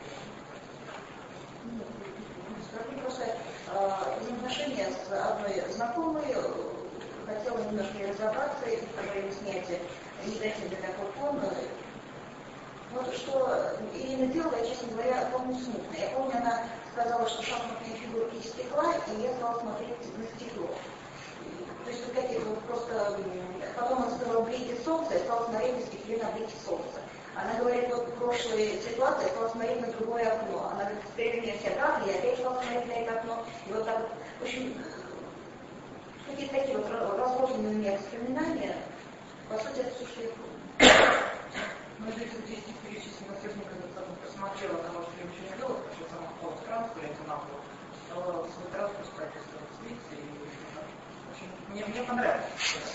S4: Просто взаимоотношения с одной знакомой, хотела немножко разобраться и поговорить снятие негативный такой фон. Вот что Ирина делала, я, честно говоря, помню смутно. Я помню, она сказала, что шахматные фигурки из стекла, и я стала смотреть на стекло. То есть вот какие-то вот просто... Потом она сказала блики солнца, я стала смотреть на стекле на блики солнца. Она говорит, вот в прошлой ситуации я стала смотреть на другое окно. Она говорит, теперь меня все так, я опять стала смотреть на это окно. И вот так вот, в общем, какие-то такие вот разложенные у меня воспоминания. По сути, это все, что я помню.
S13: Ну, здесь вот есть перечислено техника, когда посмотрела того, что я ничего не делала, потому что сама вход в транспорте на пол, стала свой транспорт стать слиться, и в общем, мне, мне понравилось.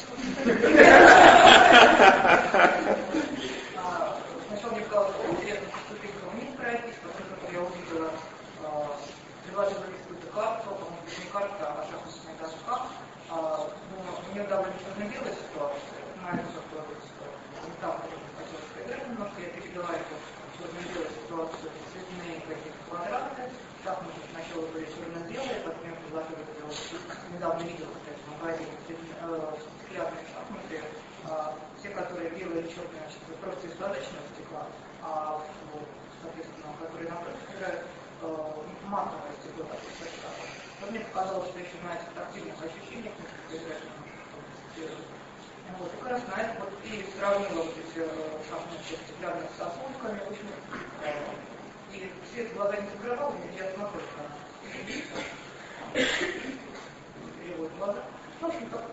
S13: Сначала мне казалось, что интересно поступить в гуманитарный проект, потом я увидела, предложила какую-то карту, по-моему, не карта, а шахматная доска. Думаю, у нее довольно черно-белая ситуация, нравится ситуация. Там хотелось поиграть немножко, я перевела эту черно-белую ситуацию в цветные какие-то квадраты. Так мы сначала были черно-белые, потом я предложила сделать, недавно видела, кстати, в магазине стеклянные шахматы, те, которые белые и черные, значит, просто из сладочного стекла, а, соответственно, которые напротив играют матовое стекло, такое сочетание. Вот мне показалось, что еще на этих тактильных ощущениях играть немножко. Вот, и как раз на это вот и сравнила вот эти шахматы стеклянные с сосульками, в общем, и свет в глаза не закрывал, я смотрю, перевод глаза. В общем, так.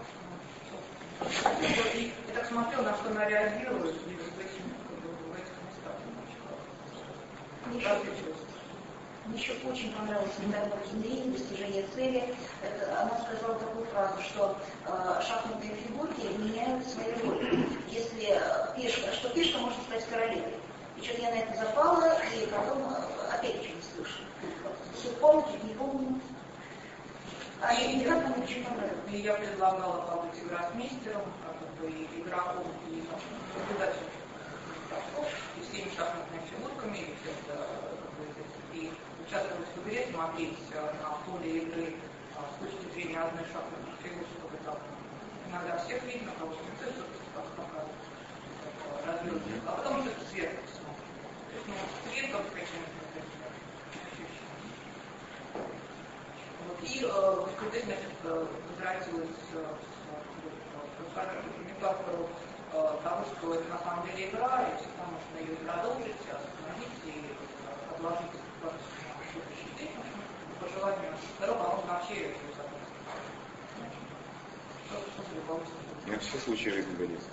S13: И я так смотрела, на что она реагирует, и в этих, в этих местах немножко.
S4: Мне еще очень понравилось недавно измерение достижения цели. Это, она сказала такую фразу, что э, шахматные фигурки меняют свои роли. Если э, пешка, что пешка может стать королевой. И что-то я на это запала, и потом э, опять ничего не слышу. Все помните, не помню.
S13: А и игра очень понравилась. И я предлагала побыть гроссмейстером, как бы и игроком, и наблюдателем. И всеми шахматными фигурками, и, это, и участвовать в игре, смотреть на поле игры с точки зрения одной шахматной фигуры, чтобы там иногда всех видно, кого-то никто, и как показывает развернуть. А потом уже сверху смотрит. То есть, ну, сверху каким-то. Вот, и э, в исключительно, значит, возвратилась в метафору того, что это на самом деле игра, и всегда можно ее продолжить, остановить и отложить в следующий день, по желанию здорово, а он вообще ее забросит.
S1: На все случаи жизни годится.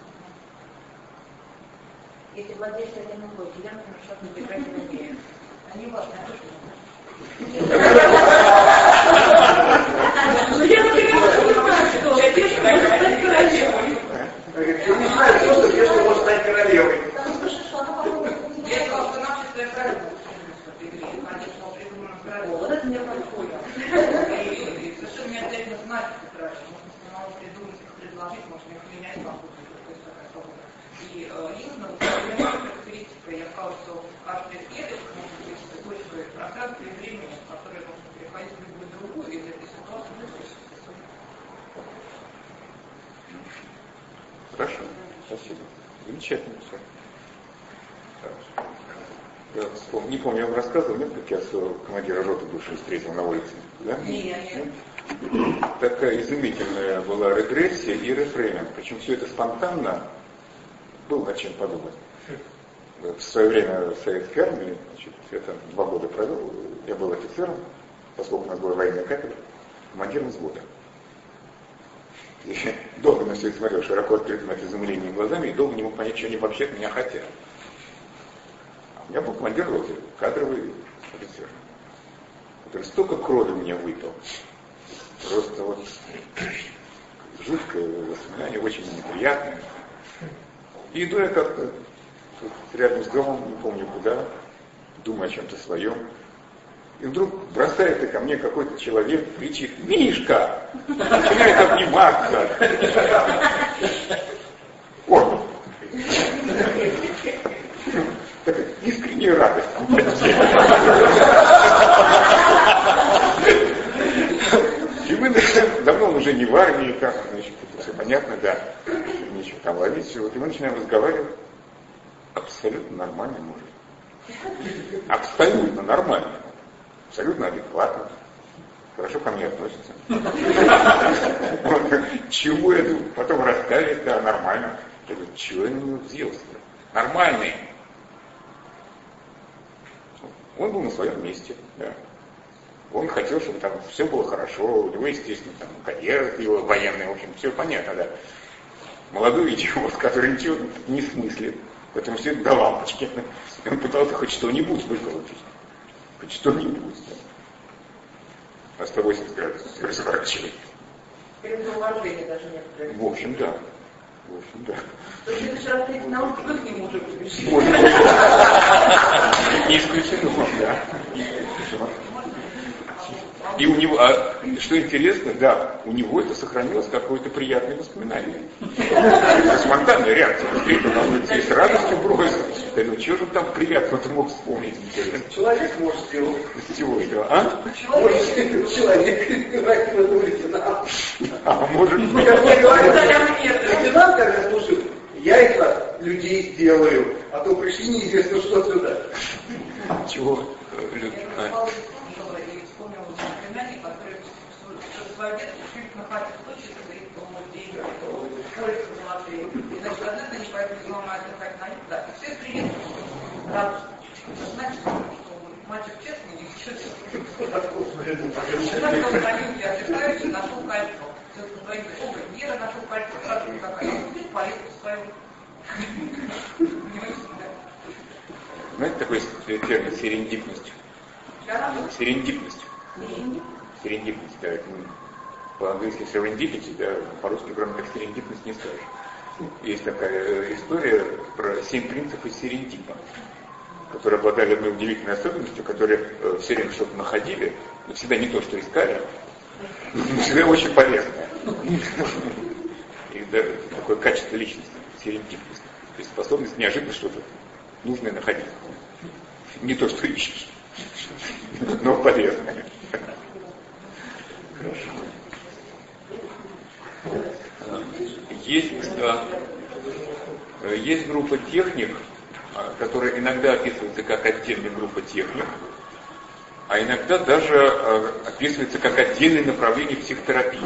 S4: Если владелец это не будет, я, например, что-то не прекрати не они важны, а что
S11: ну я, например, не знаю, что Пешка может стать королевой.
S7: Я не знаю, кто что Пешка может стать королевой.
S13: Я сказала, что нам считает королевой в игре. Конечно, придумано королевой.
S4: Вот это мне подходит.
S13: И совершенно не обязательно знать, как королева. Можно самому придумать, их предложить, можно их менять как-то. То есть такая свобода. И именно характеристика, я сказала, что каждый следует может быть точкой пространства и времени, в которое можно переходить в любую другую, и из этой ситуации выходить.
S1: Хорошо, спасибо. Замечательно все. Я вспомнил, не помню, я вам рассказывал, нет, как я своего командира роты бывшего встретил на улице? Да?
S13: Нет, нет.
S1: Такая изумительная была регрессия и рефрейминг. Причем все это спонтанно, было над чем подумать. В свое время в советской армии, значит, я там два года провел, я был офицером, поскольку у нас была военная кафедра, командиром взвода. И долго на все это смотрел, широко открытыми от изумления глазами, и долго не мог понять, что они вообще от меня хотят. А у меня был командир роты, кадровый офицер, который столько крови мне выпил. Просто вот жуткое воспоминание, очень неприятное. И иду я как-то рядом с домом, не помню куда, думаю о чем-то своем. И вдруг бросается ко мне какой-то человек, кричит: «Мишка!» Начинает обниматься. О! Такая искренняя радость. И мы давно он уже не в армии, как, значит, это все понятно, да, нечего там ловить, все. Вот, и мы начинаем разговаривать. Абсолютно нормальный мужик. Абсолютно нормальный. Абсолютно адекватно. Хорошо ко мне относится. Чего я думаю? Потом расставить, да, нормально. Я говорю, чего я на него взъелся? Нормальный. Он был на своем месте, да. Он хотел, чтобы там все было хорошо, у него, естественно, там карьера его военная, в общем, все понятно, да. Молодой идиот, который ничего не смыслит, поэтому все это до лампочки. Он пытался хоть что-нибудь выколотить. Хоть что-нибудь, да. На сто восемьдесят градусов разворачивает.
S4: Это уважение даже нет.
S1: В общем, да. В общем, да.
S4: То есть ты сейчас эти науки к нему уже пришли.
S1: Не исключено, да. И у него, а, что интересно, да, у него это сохранилось какое-то приятное воспоминание. Спонтанная реакция. Встретил на улице и с радостью бросил. Я думаю, чего же он там приятного-то мог вспомнить, интересно.
S7: Человек может сделать.
S1: Всего этого, а?
S7: Может, человек на улице, да.
S1: А, может быть.
S7: Как я говорю, лейтенант, когда слушает, я это людей сделаю, а то пришли неизвестно что сюда.
S1: Чего?
S13: Племянник, который в свое детство чуть находит случай, говорит, что он может деньги, пользу золотые. И, значит, однажды они поехали с мамой отдыхать на юг, да, и все приехали радостно. Значит, что мальчик честный, не честный. Когда он на юге отдыхающий, нашел кольцо. Все говорит, о, Вера нашел кольцо, сразу никакая. Он будет полезть по своему.
S1: Знаете такой термин серендипность? Серендипность. Серендипность, да. По-английски serendipity, да, по-русски, кроме как серендипность, не скажешь. Есть такая история про семь принципов из серендипа, которые обладали одной удивительной особенностью, которые все время что-то находили, но всегда не то, что искали, Всегда очень полезное. И даже такое качество личности, серендипность. То есть способность неожиданно что-то нужное находить. Не то, что ищешь, но полезное. Хорошо. Есть, есть группа техник, которая иногда описывается как отдельная группа техник, а иногда даже описывается как отдельное направление психотерапии.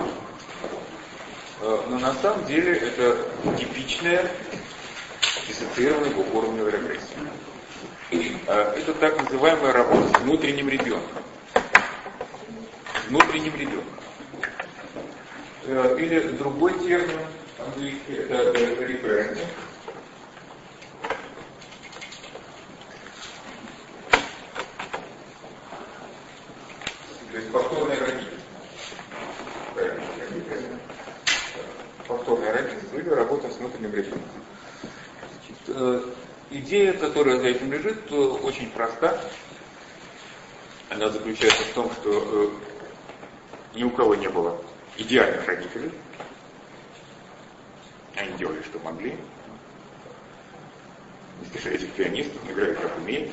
S1: Но на самом деле это типичная диссоциированная двухуровневая регрессия. Это так называемая работа с внутренним ребенком. С внутренним ребенком. Или другой термин английский, это репренсинг. То есть повторное родительство. Повторное родительство или работа с внутренним ребенком. Значит, идея, которая за этим лежит, очень проста. Она заключается в том, что ни у кого не было идеальных родителей. Они делали, что могли. Если этих пианистов играют, как умеют.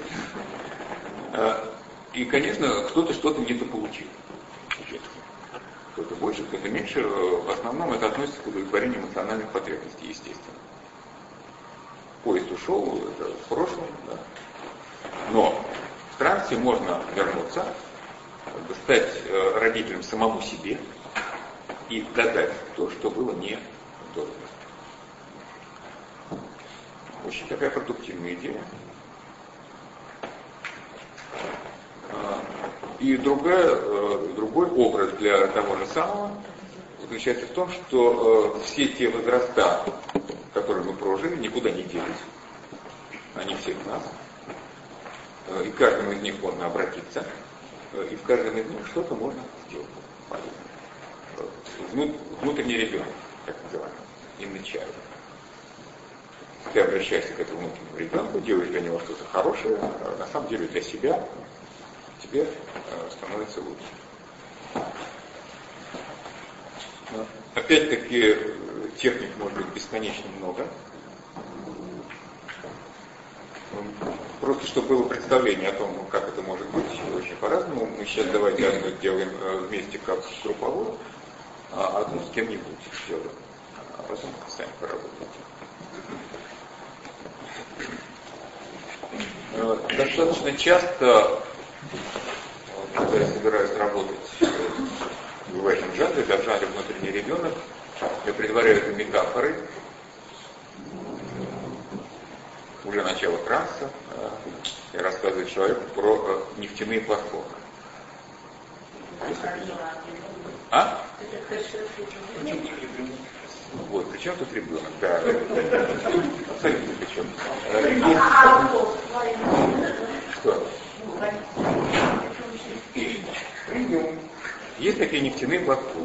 S1: И, конечно, кто-то что-то где-то получил. Кто-то больше, кто-то меньше. В основном это относится к удовлетворению эмоциональных потребностей, естественно. Поезд ушел, это в прошлом, да. Но в трансе можно вернуться, стать родителем самому себе и додать то, что было не додано. Очень такая продуктивная идея. И другая, другой образ для того же самого заключается в том, что все те возраста, которые мы прожили, никуда не делись. Они все в нас. И к каждому из них можно обратиться. И в каждом из них что-то можно сделать. Внутренний ребенок, так называемый, inner child. Ты обращаешься к этому внутреннему ребенку, делаешь для него что-то хорошее, а на самом деле для себя тебе становится лучше. Опять-таки, техник может быть бесконечно много. Просто чтобы было представление о том, как это может быть, очень по-разному. Мы сейчас давайте одну сделаем вместе как групповую, а одну с кем-нибудь сделаем. А потом сами поработаете. Достаточно часто, когда я собираюсь работать в этом жанре, да, в жанре внутренний ребенок, я предваряю это метафорой. Уже начало транса, я рассказываю человеку про нефтяные платформы. А? Вот, причем тут ребенок, да. Абсолютно причем. Что? Есть такие нефтяные платформы.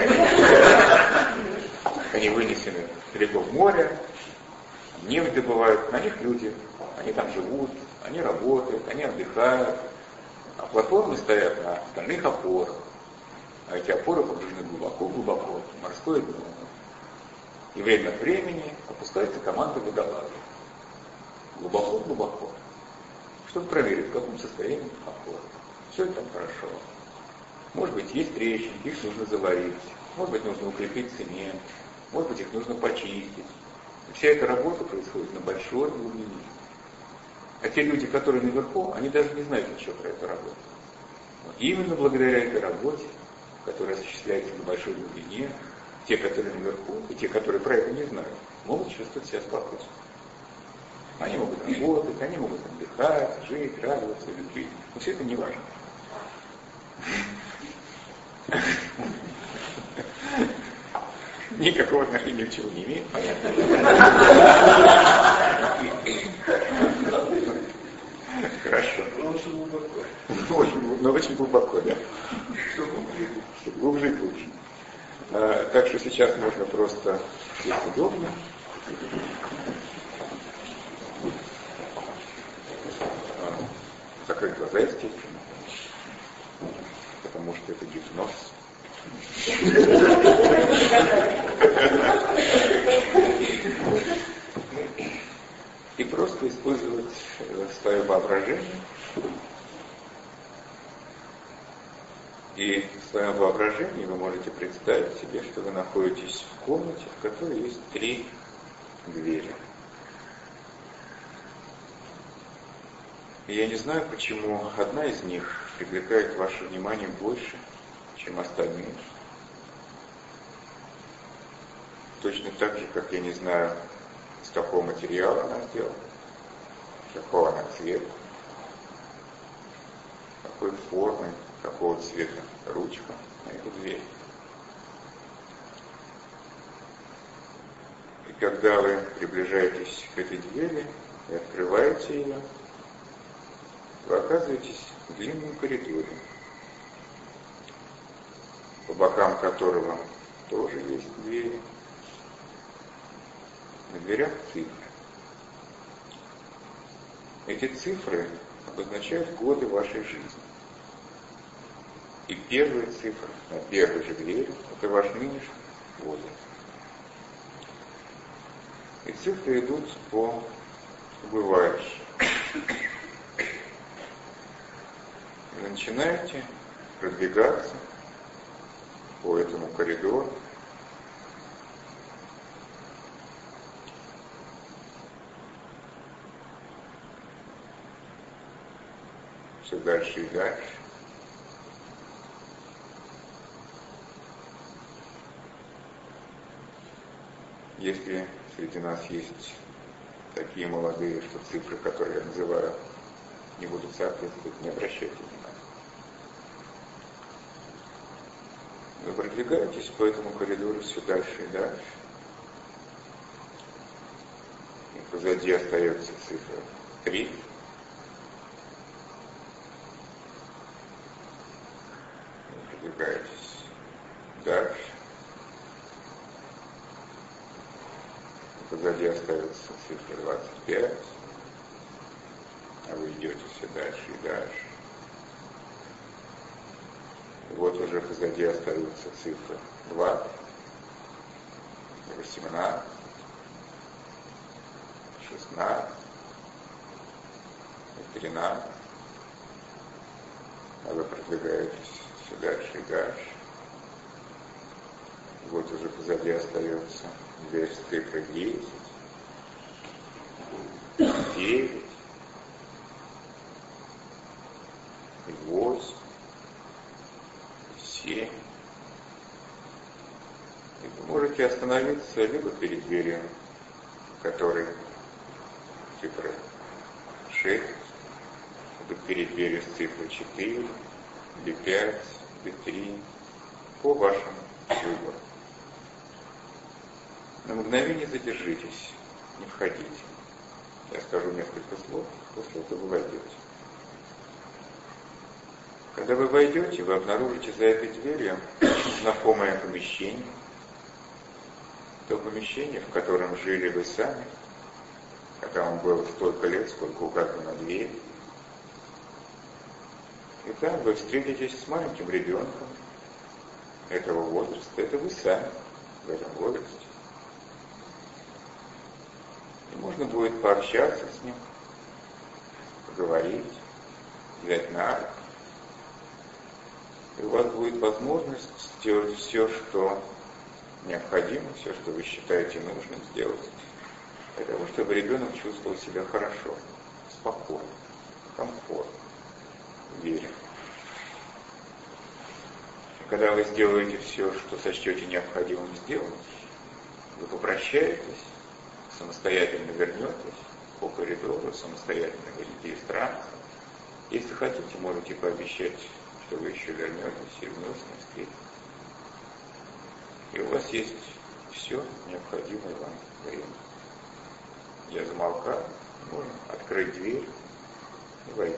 S1: Они вынесены с берегов моря, нефть добывают, на них люди, они там живут, они работают, они отдыхают. А платформы стоят на стальных опорах. А эти опоры погружены глубоко-глубоко в морское дно. И время от времени опускается команда водолазов. Глубоко-глубоко. Чтобы проверить, в каком состоянии опора. Все это там хорошо. Может быть, есть трещинки, их нужно заварить. Может быть, нужно укрепить цемент. Может быть, их нужно почистить. И вся эта работа происходит на большой глубине. А те люди, которые наверху, они даже не знают ничего про эту работу. Но именно благодаря этой работе, которая осуществляется на большой глубине, те, которые наверху, и те, которые про это не знают, могут чувствовать себя спокойно. Они могут работать, они могут отдыхать, жить, радоваться, любить. Но все это не важно. Никакого отношения к чему не имеет, понятно. Хорошо. Очень, но очень глубоко, да. Чтобы глубже и глубже. А, так что сейчас можно просто сесть удобно. А, закрыть глаза, естественно. Потому что это гипноз. И просто использовать свое воображение. И в своем воображении вы можете представить себе, что вы находитесь в комнате, в которой есть три двери. И я не знаю, почему одна из них привлекает ваше внимание больше, чем остальные. Точно так же, как я не знаю, из какого материала она сделана, какого она цвета, какой формы, какого цвета ручка на эту дверь. И когда вы приближаетесь к этой двери и открываете ее, вы оказываетесь в длинном коридоре, по бокам которого тоже есть двери. На дверях цифры. Эти цифры обозначают годы вашей жизни. И первая цифра на первой же двери – это ваш нынешний возраст. И цифры идут по убывающей. Вы начинаете продвигаться по этому коридору. Все дальше и дальше. Если среди нас есть такие молодые, что цифры, которые я называю, не будут соответствовать, не обращайте внимания. Вы продвигаетесь по этому коридору все дальше и дальше. И позади остается цифра три. Вы продвигаетесь дальше. И позади остается цифра двадцать пять. А вы идете все дальше и дальше. И вот уже позади остаются цифры два, восемнадцать, шестнадцать, тринадцать. А вы продвигаетесь все дальше и дальше. И вот уже позади остается дверь с цифрой десять, девять, и восемь, и семь. И вы можете остановиться либо перед дверью, в которой цифра шесть, либо перед дверью с цифрой четыре, или пять, или три, по вашему выбору. На мгновение задержитесь, не входите. Я скажу несколько слов, после этого вы войдете. Когда вы войдете, вы обнаружите за этой дверью знакомое помещение. То помещение, в котором жили вы сами, когда вам было столько лет, сколько указано на дверь. И там вы встретитесь с маленьким ребенком этого возраста. Это вы сами в этом возрасте. И можно будет пообщаться с ним, поговорить, взять на руку. И у вас будет возможность сделать все, что необходимо, все, что вы считаете нужным сделать, для того, чтобы ребенок чувствовал себя хорошо, спокойно, комфортно, уверенно. И когда вы сделаете все, что сочтете необходимым сделать, вы попрощаетесь, самостоятельно вернетесь по коридору, самостоятельно выйдете из транса. Если хотите, можете пообещать, что вы еще вернетесь и вновь с ним встретитесь. И у вас есть все необходимое вам время. Я замолкаю, можно открыть дверь и войти.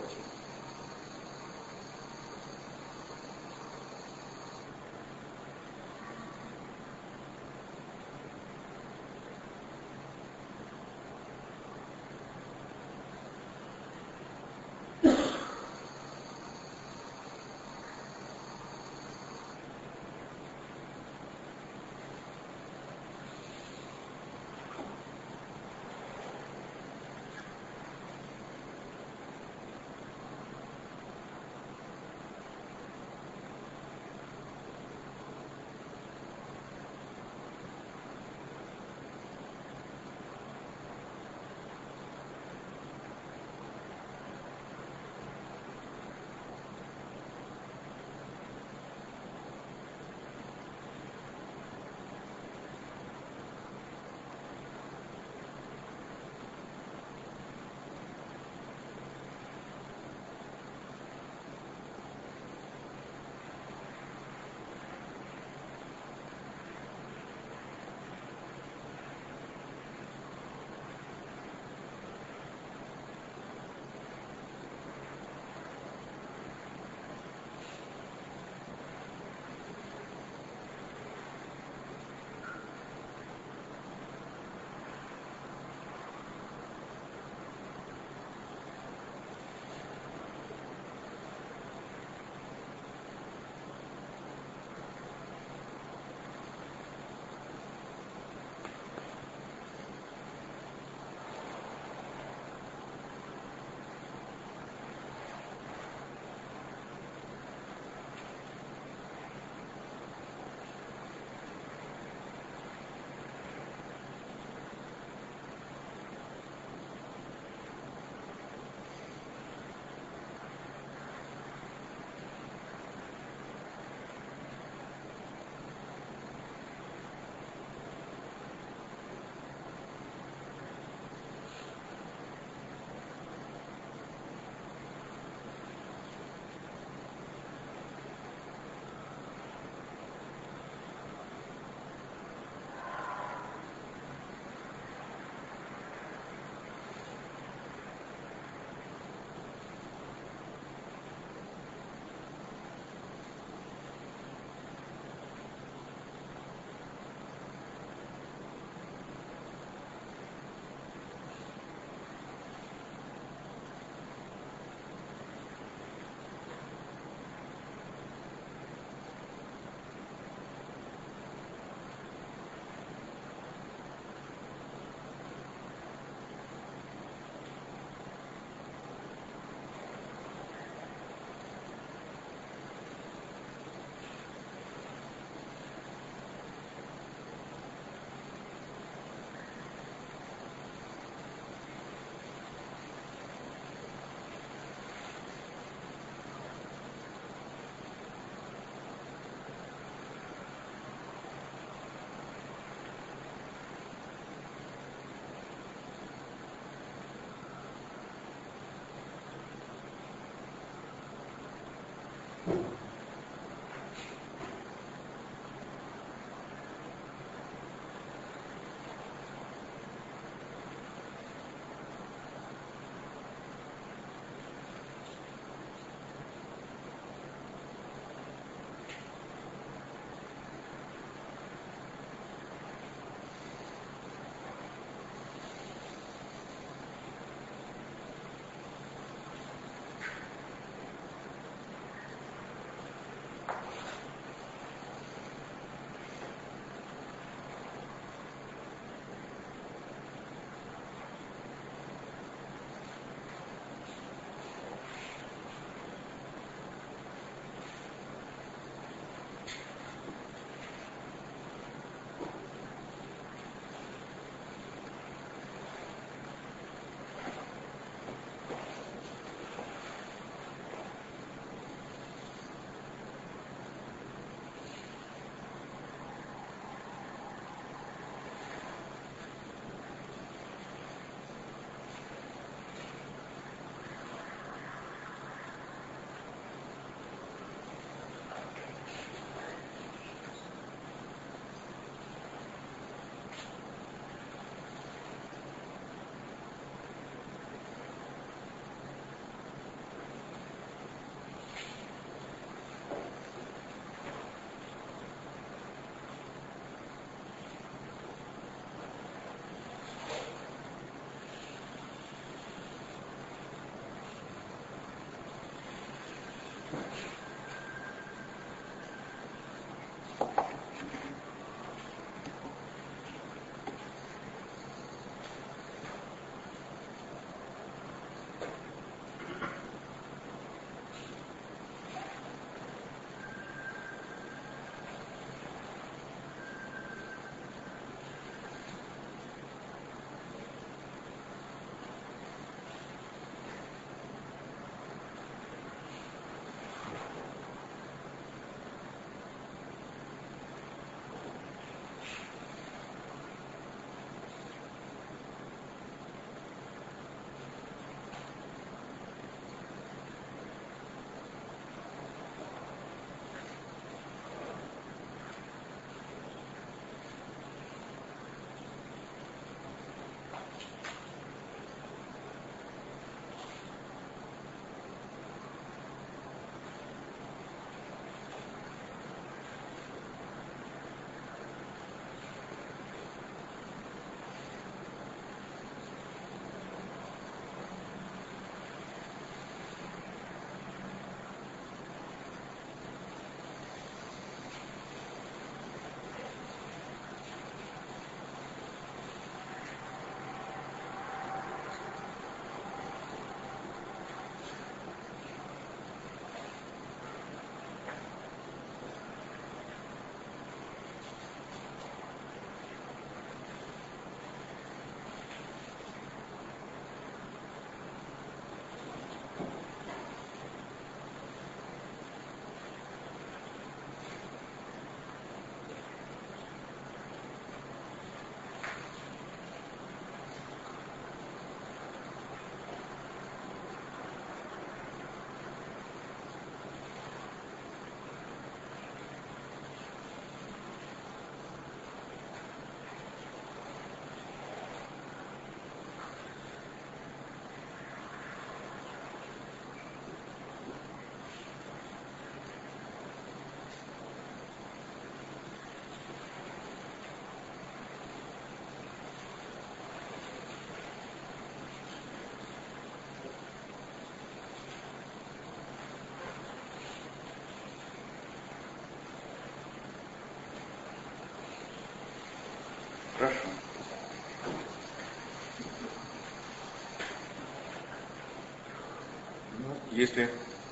S1: Если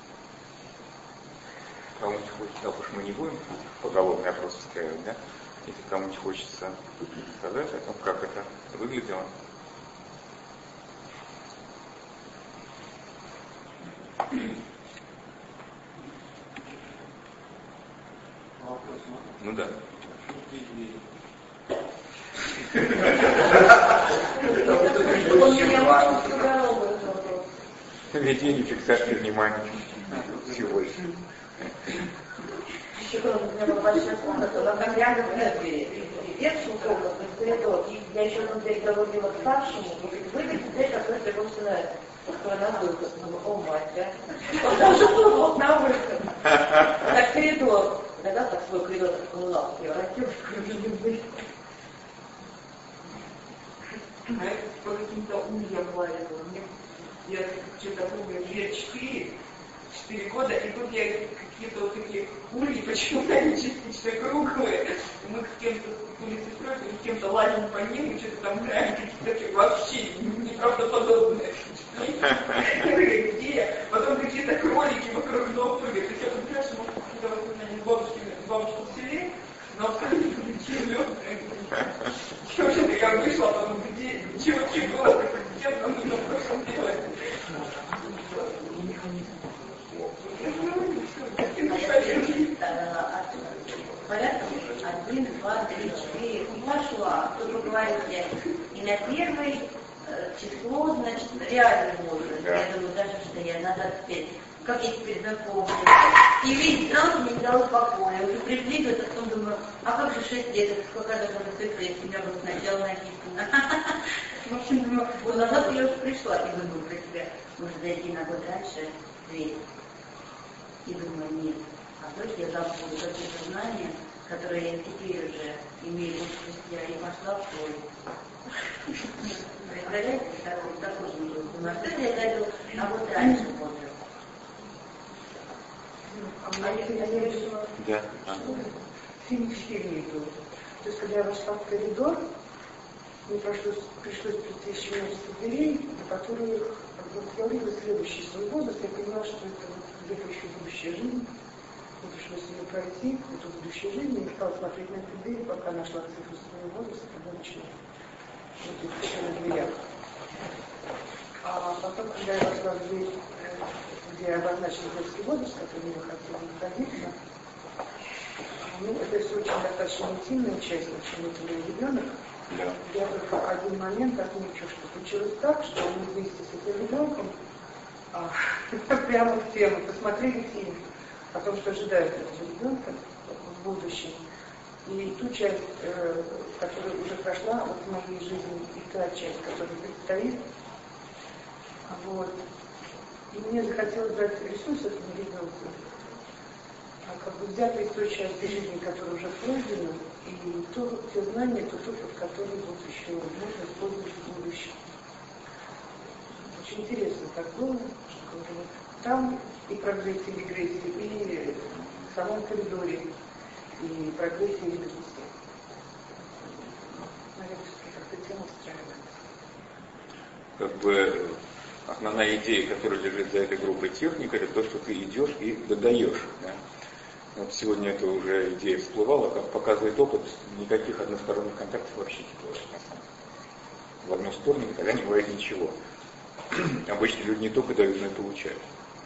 S1: кому-нибудь хочется, так уж мы не будем поголовный опрос устраивать, да? Если кому-нибудь хочется сказать о том, как это выглядело. Ну да. Ведение, фиксация внимания. Всего лишь.
S11: Еще кроме меня была большая комната, она там рядом верхнюю комнату, коридор. Я еще одну дверь говорила к старшему, выберите дверь, которая тебе больше нравится. Которая на выход. О, мать, да? Он даже вот на выход. Так коридор. Иногда так свой коридор, как коммуналку превратил в коридор.
S9: А это по каким-то ульям варила. Я что-то помню, лет четыре, четыре года, и тут я какие-то вот такие ульи, почему-то они частично круглые. Мы с кем-то, с медсестрой, с кем-то лазим по ним, и что-то там играем, какие-то такие вообще неправдоподобные. Где я? Потом какие-то кролики вокруг ног прыгают. То есть я понимаю, что какие-то воспоминания бабушки, бабушки в селе, но абсолютно зеленые. Вообще-то я вышла, потом где, чего, чего, где нам нужно в прошлом делать.
S11: Порядка один, два, три, четыре. Пошла, тут вы говорите, и на первое число, значит, реальный возраст. Я думаю, даже что я на двадцать пять. Как я теперь запомнила. И видите, сразу мне не дало покоя. Уже приблизилась, а потом думаю, а как же шесть лет, это сколько должна быть цифра, если у меня было сначала написано. В общем, думаю, вот назад я уже пришла и думаю про себя, может зайти на год раньше в дверь. И думаю, нет. А то я забуду какие-то знания, которые я теперь уже имею в я и пошла в школу. Представляете, такой же был. На что я зайду, а вот раньше вот. А я решила,
S1: да.
S11: фильм в фильме был. То есть, когда я вошла в коридор, мне пришлось, пришлось прийти еще множество дверей, до которых вот, я увидела следующий свой возраст, я поняла, что это вот где-то еще будущая жизнь. Мне пришлось ее пройти, эту будущую жизнь, и стала смотреть на эту дверь, пока нашла цифру своего возраста, когда начала вот это все на дверях. А потом, когда я вошла в дверь, где я обозначила детский возраст, который я хотела находиться, ну, это все очень достаточно интимная часть, чем это был ребенок. Да. Я только один момент отмечу, что случилось так, что мы вместе с этим ребенком а, прямо в тему посмотрели фильм о том, что ожидает этого ребенка в будущем. И ту часть, э, которая уже прошла вот в моей жизни, и та часть, которая предстоит, вот. И мне захотелось дать ресурс этому ребенку, а как бы взять из той части жизни, которая уже пройдена, и то, те знания, тот опыт, который вот еще можно использовать в будущем. Очень интересно так было, что вот там и прогрессия, и регрессия, и в самом коридоре, и прогрессия, и регрессия. Наверное, все-таки как-то тема устраивается.
S1: Как бы основная идея, которая лежит за этой группой техник, это то, что ты идешь и додаешь. Да? Вот сегодня эта уже идея всплывала, как показывает опыт, никаких односторонних контактов вообще не бывает. В одну сторону никогда не бывает ничего. Обычно люди не только дают, но и получают.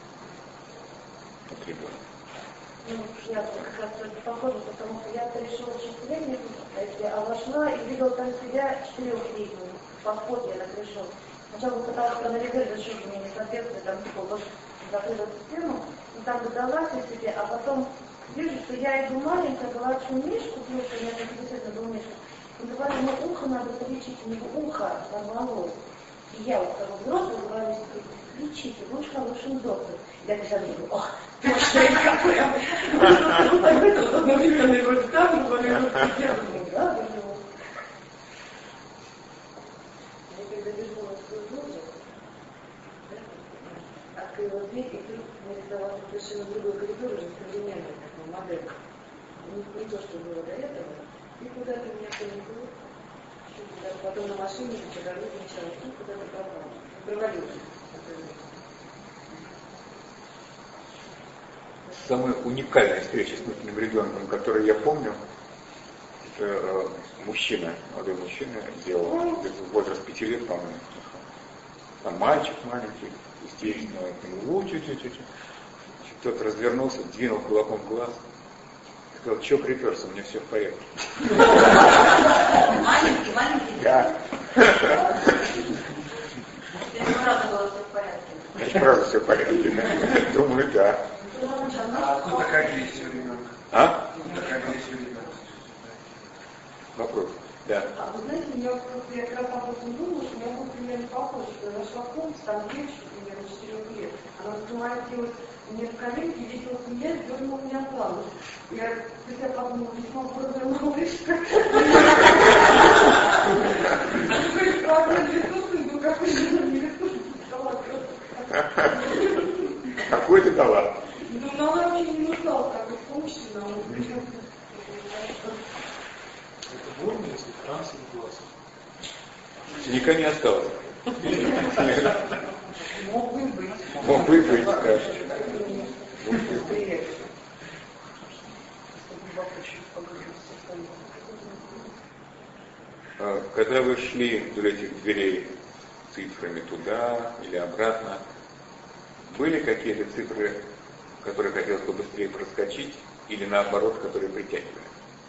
S1: От ребенка.
S11: Ну, я как раз это похоже, потому что я решила шестилетний, а вошла и видела там себя четырехлетним. Подход я так решила. Сначала пыталась проанализировать, что у меня не соответствует, там типа закрыла систему, и там додалась о себе, а потом вижу, что я иду маленькая, плачу мишку, плюс у меня там действительно был мишка, и говорю, ну ухо надо полечить, у него ухо порвалось. И я вот того взрослого говорю, лечите, будешь хорошим доктором. Я когда думаю, ох, точно, я прям, вот так это, одновременно его ставлю, говорю, я думаю, да, говорю. Я когда бежала в свою дозу, открыла дверь, и тут мне казалось, что совершенно другой коридор, уже современный такой модель. Не, не то, что было до этого. И куда-то меня понесло. Потом на машине, по дороге начала, и куда-то пропал. Провалился.
S1: самая уникальная встреча с внутренним ребенком, которую я помню, это э, мужчина, молодой мужчина, делал возраст пяти лет, по-моему. Там мальчик маленький, истерично, у чуть чуть чуть Тот развернулся, двинул кулаком в глаз, сказал: что приперся, у меня все в порядке.
S4: Маленький, маленький?
S1: Да.
S4: Это правда было все в порядке.
S1: Это правда все в порядке, да? Думаю, да.
S12: А откуда такая агрессия у ребенка?
S1: А?
S12: Откуда такая агрессия у ребенка?
S1: Вопрос. Да.
S11: А вы знаете, я, я как раз об этом думала, что у меня был примерно похож, что я нашла комнату, там девочка, примерно четырех лет. Она заморозилась мне в коленке, весело смеялась, дернула меня за нос. Я хотя подумала, не смогу развернуть. Какой правильный ресурс, был какой не ресурс.
S1: Какой ты дала?
S11: Ну, но она вообще не нуждалась такой помощи, но...
S7: Это больно, если Франции в глаз.
S1: Синяка не осталось.
S11: Мог бы быть.
S1: Мог бы быть, да. Когда вы шли вдоль этих дверей цифрами туда или обратно, были какие-то цифры, которые хотелось бы быстрее проскочить, или наоборот, которые притягивали?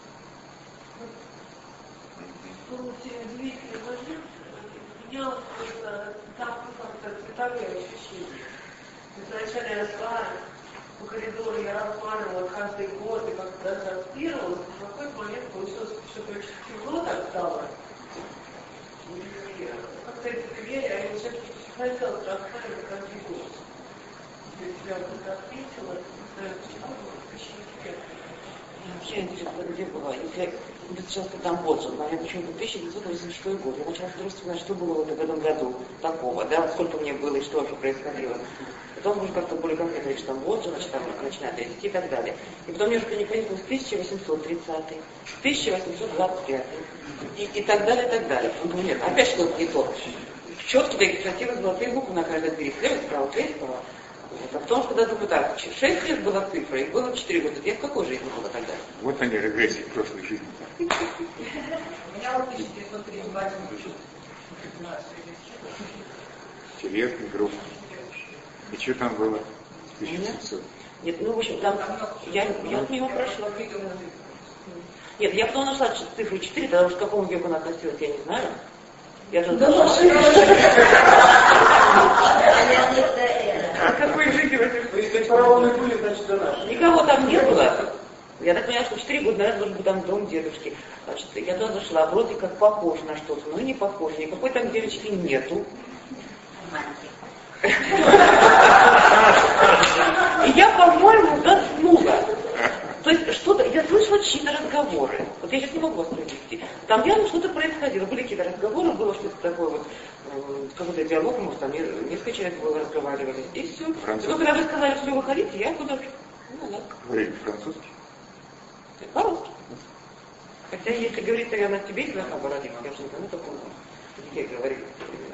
S9: Дело там как-то цветовые ощущения. Вначале я шла по коридору, я рассматривала каждый год и как-то даже аспировалась, в какой-то момент получилось, что очень тяжело так стало. И как-то эти двери, они все-таки хотелось рассматривать каждый год. Я себя как-то отметила, не знаю, почему, почему теперь. Вообще интересно, где была. Если сейчас там Боджин, но я почему-то тысяча девятьсот восемьдесят шестой год. Я начала вдруг вспоминать, что было в этом году такого, да, сколько мне было и что вообще происходило. Потом уже как-то более конкретно, что там Боджин, значит, там начинает идти и так далее. И потом мне уже не понеслось тысяча восемьсот тридцатый, тысяча восемьсот двадцать пятый и, и так далее, и так далее. Он говорит: нет, опять что-то не то. Четкие такие красивые золотые буквы на каждой двери, слева, справа, слева, справа. Вот. А потом, когда думаю, так, шесть лет была цифра, и было четыре года, я в какой жизни была тогда?
S1: Вот они, регрессии в прошлой жизни.
S13: У меня вот тысяча девятьсот тридцать восемь.
S1: Интересный групп. И что там было? тысяча семьсот.
S9: Нет, ну, в общем, там, я, я от него прошла. Нет, я потом нашла цифру четыре, тогда уж к какому веку она относилась, я не знаю. Я же нашла. Какой житель в этих...
S8: Если фараоны были, значит, до нас.
S9: Никого там не было. Я так поняла, что четыре года назад должен быть там дом дедушки. Значит, я туда зашла, вроде как похож на что-то, но не похож. Никакой там девочки нету. И я, по-моему, заснула. То есть что-то, я слышала чьи-то разговоры. Вот я сейчас не могу воспроизвести. Там явно что-то происходило. Были какие-то разговоры, было что-то такое вот, какой-то диалог, может, там несколько человек было, разговаривали. И все. И когда вы сказали, что выходите, я куда-то... Ну, да.
S1: Говорили французский?
S9: По-русски. Хотя, если говорить, наверное, тебе не должна была родиться, я уже никому такого детей говорили в те времена.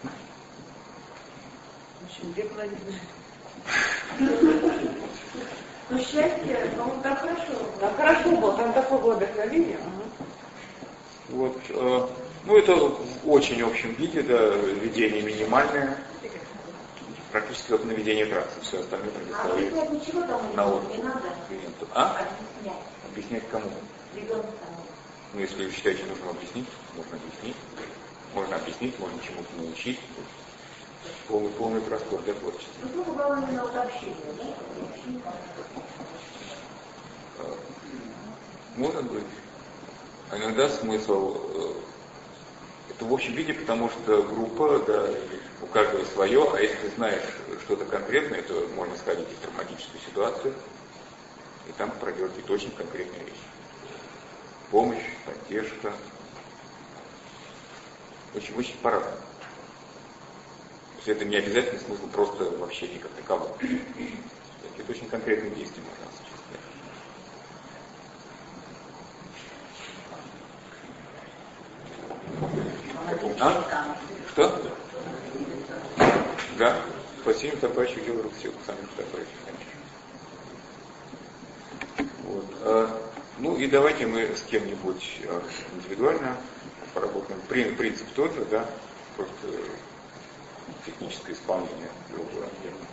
S9: В общем, где была, не знаю.
S11: Но счастье, по-моему, так хорошо.
S9: Так хорошо было, там такое было вдохновение.
S1: Вот, э, ну это в очень общем виде, да, видение минимальное, практически как наведение транса, все остальное предоставляет
S4: а ничего там
S1: на
S4: не надо.
S1: клиенту. А?
S4: Объяснять.
S1: Объяснять кому?
S4: Ребенку тому.
S1: Ну, если вы считаете, нужно объяснить, можно объяснить. Можно объяснить, можно чему-то научить. Полный, полный простор для творчества.
S4: Ну, это было именно вот общение, да?
S1: Может быть. А иногда смысл э, это в общем виде, потому что группа, да, у каждого свое, а если ты знаешь что-то конкретное, то можно сходить в травматическую ситуацию и там проделать какие-то очень конкретные вещи. Помощь, поддержка. Очень-очень по-разному. То есть это не обязательно смысл просто в общении как такового. Это очень конкретные действия можно осуществлять. А? Что? Да. Спасибо, товарищи, делаю все сами товарищи, конечно. Ну и давайте мы с кем-нибудь индивидуально поработаем. Принцип тот же, да, просто техническое исполнение другое.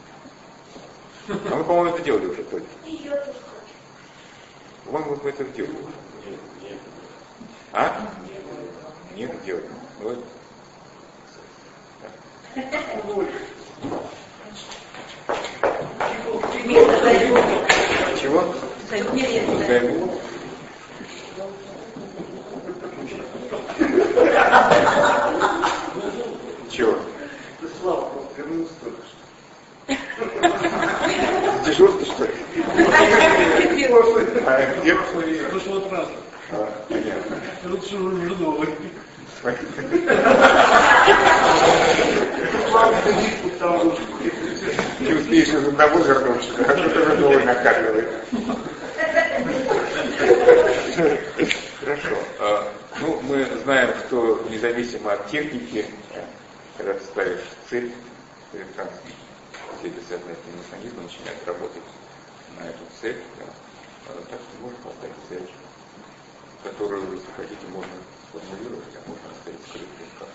S1: А мы, по-моему, это делали уже только. По-моему, мы это делали.
S3: Нет, нет.
S1: А? Нет, делали. Вот. Чего? Займу. Чего?
S3: Ты Слава просто вернулся только что.
S1: Дежурство, что ли? А где?
S5: В прошлый раз.
S1: А, понятно.
S5: Лучше уже новый.
S1: Не успеешь из одного вернуться, а кто-то новый накатывает. Хорошо. Ну, мы знаем, что независимо от техники, когда ты ставишь цель, все бессознательные механизмы начинают работать на эту цель. Да. Так что можно поставить цель, которую, если хотите, можно сформулировать, а можно оставить скрытой как.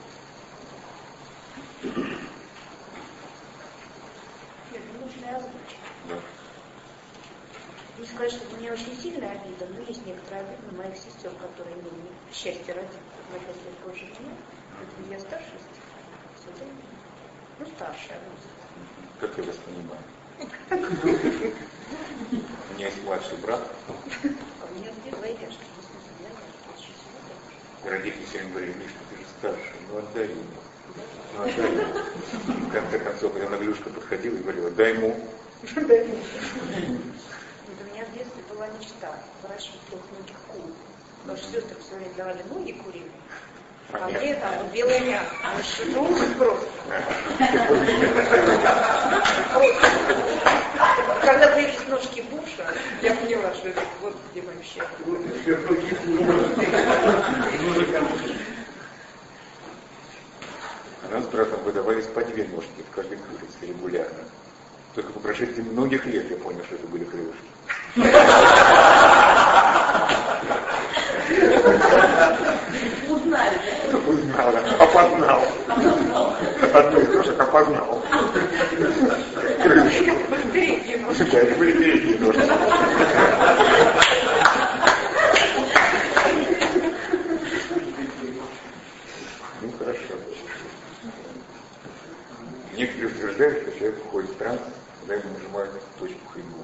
S11: Нет, ну нужно озвучить.
S1: Да.
S11: Не сказать, что у меня очень сильная обида, но есть некоторая обида на моих сестер, которые имели счастье родить на пять лет позже меня. Поэтому я старшая сестра. Ну, старшая.
S1: Как я вас понимаю? У меня есть младший брат.
S11: А у меня две двойняшки.
S1: Родители все время говорили: Мишка, ты же старший, ну отдай ему. Ну отдай ему. В конце концов, я Наглюшка подходила и говорила: дай ему.
S11: Дай ему. У меня в детстве была мечта выращивать трехногих кур. Потому что сестры все время давали ноги куриные. А мне там вот белое мясо. Ну, просто. Когда появились ножки Буша, я поняла, что это вот где мое счастье.
S1: У нас с братом выдавались по две ножки в каждой крылышке регулярно. Только по прошествии многих лет я понял, что это были крылышки.
S11: Узнали, да?
S1: Узнал, опознал. Одну из ножек опознал. Крылышки.
S11: Передние ножки.
S1: Да, это были передние ножки. Ну, хорошо. Некоторые утверждают, что человек входит в транс, когда ему нажимают точку Хайгу.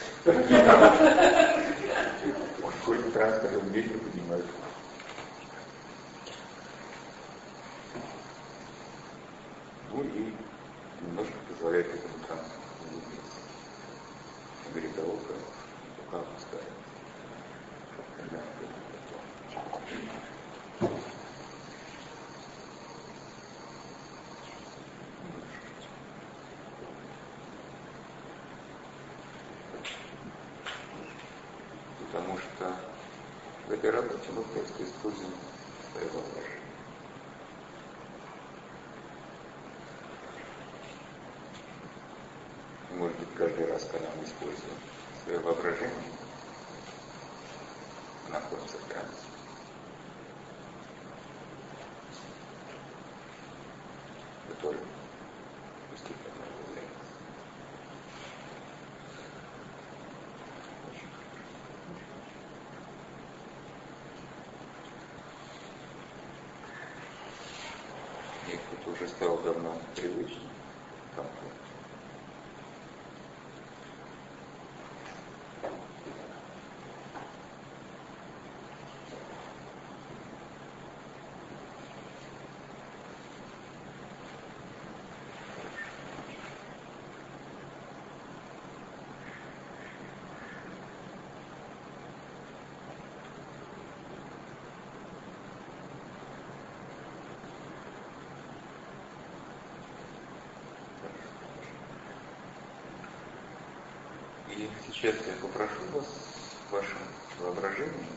S1: Он входит в транс, когда он ветер поднимает. Ну и немножко позволяет этому трансу углубиться. По мере того, как рука опускается. Потому что в этой работе мы просто используем свое воображение. Может быть, каждый раз, когда мы используем свое воображение, находимся в трансе. Который постепенно появляется. И это уже стало давно привычным. Комфортно. И сейчас я попрошу вас вашим воображением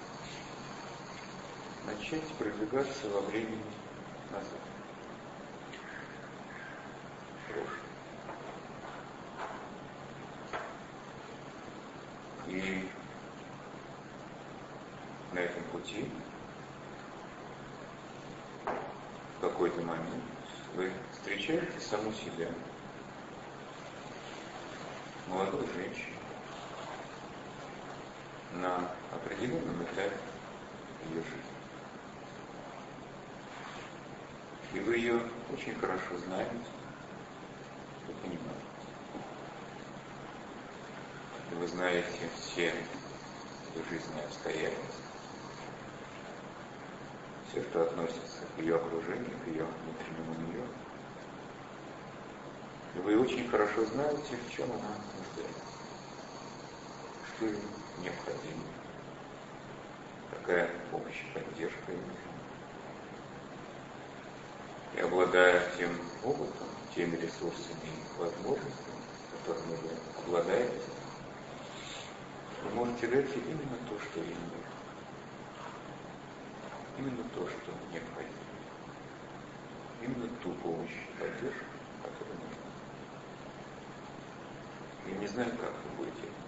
S1: начать продвигаться во времени назад. Прошлое. И пути в какой-то момент вы встречаете саму себя, молодую женщину, на определенном этапе ее жизни. И вы ее очень хорошо знаете и понимаете. И вы знаете все ее жизненные обстоятельства, все, что относится к ее окружению, к ее внутреннему миру. И вы очень хорошо знаете, в чем она нуждается, что ей необходимо, какая помощь и поддержка ей нужна. И обладая тем опытом, теми ресурсами и возможностями, которыми вы обладаете, вы можете дать ей именно то, что ей нужно. Именно то, что необходимо. Именно ту помощь и поддержку, которую нужна. Я не знаю, как вы будете это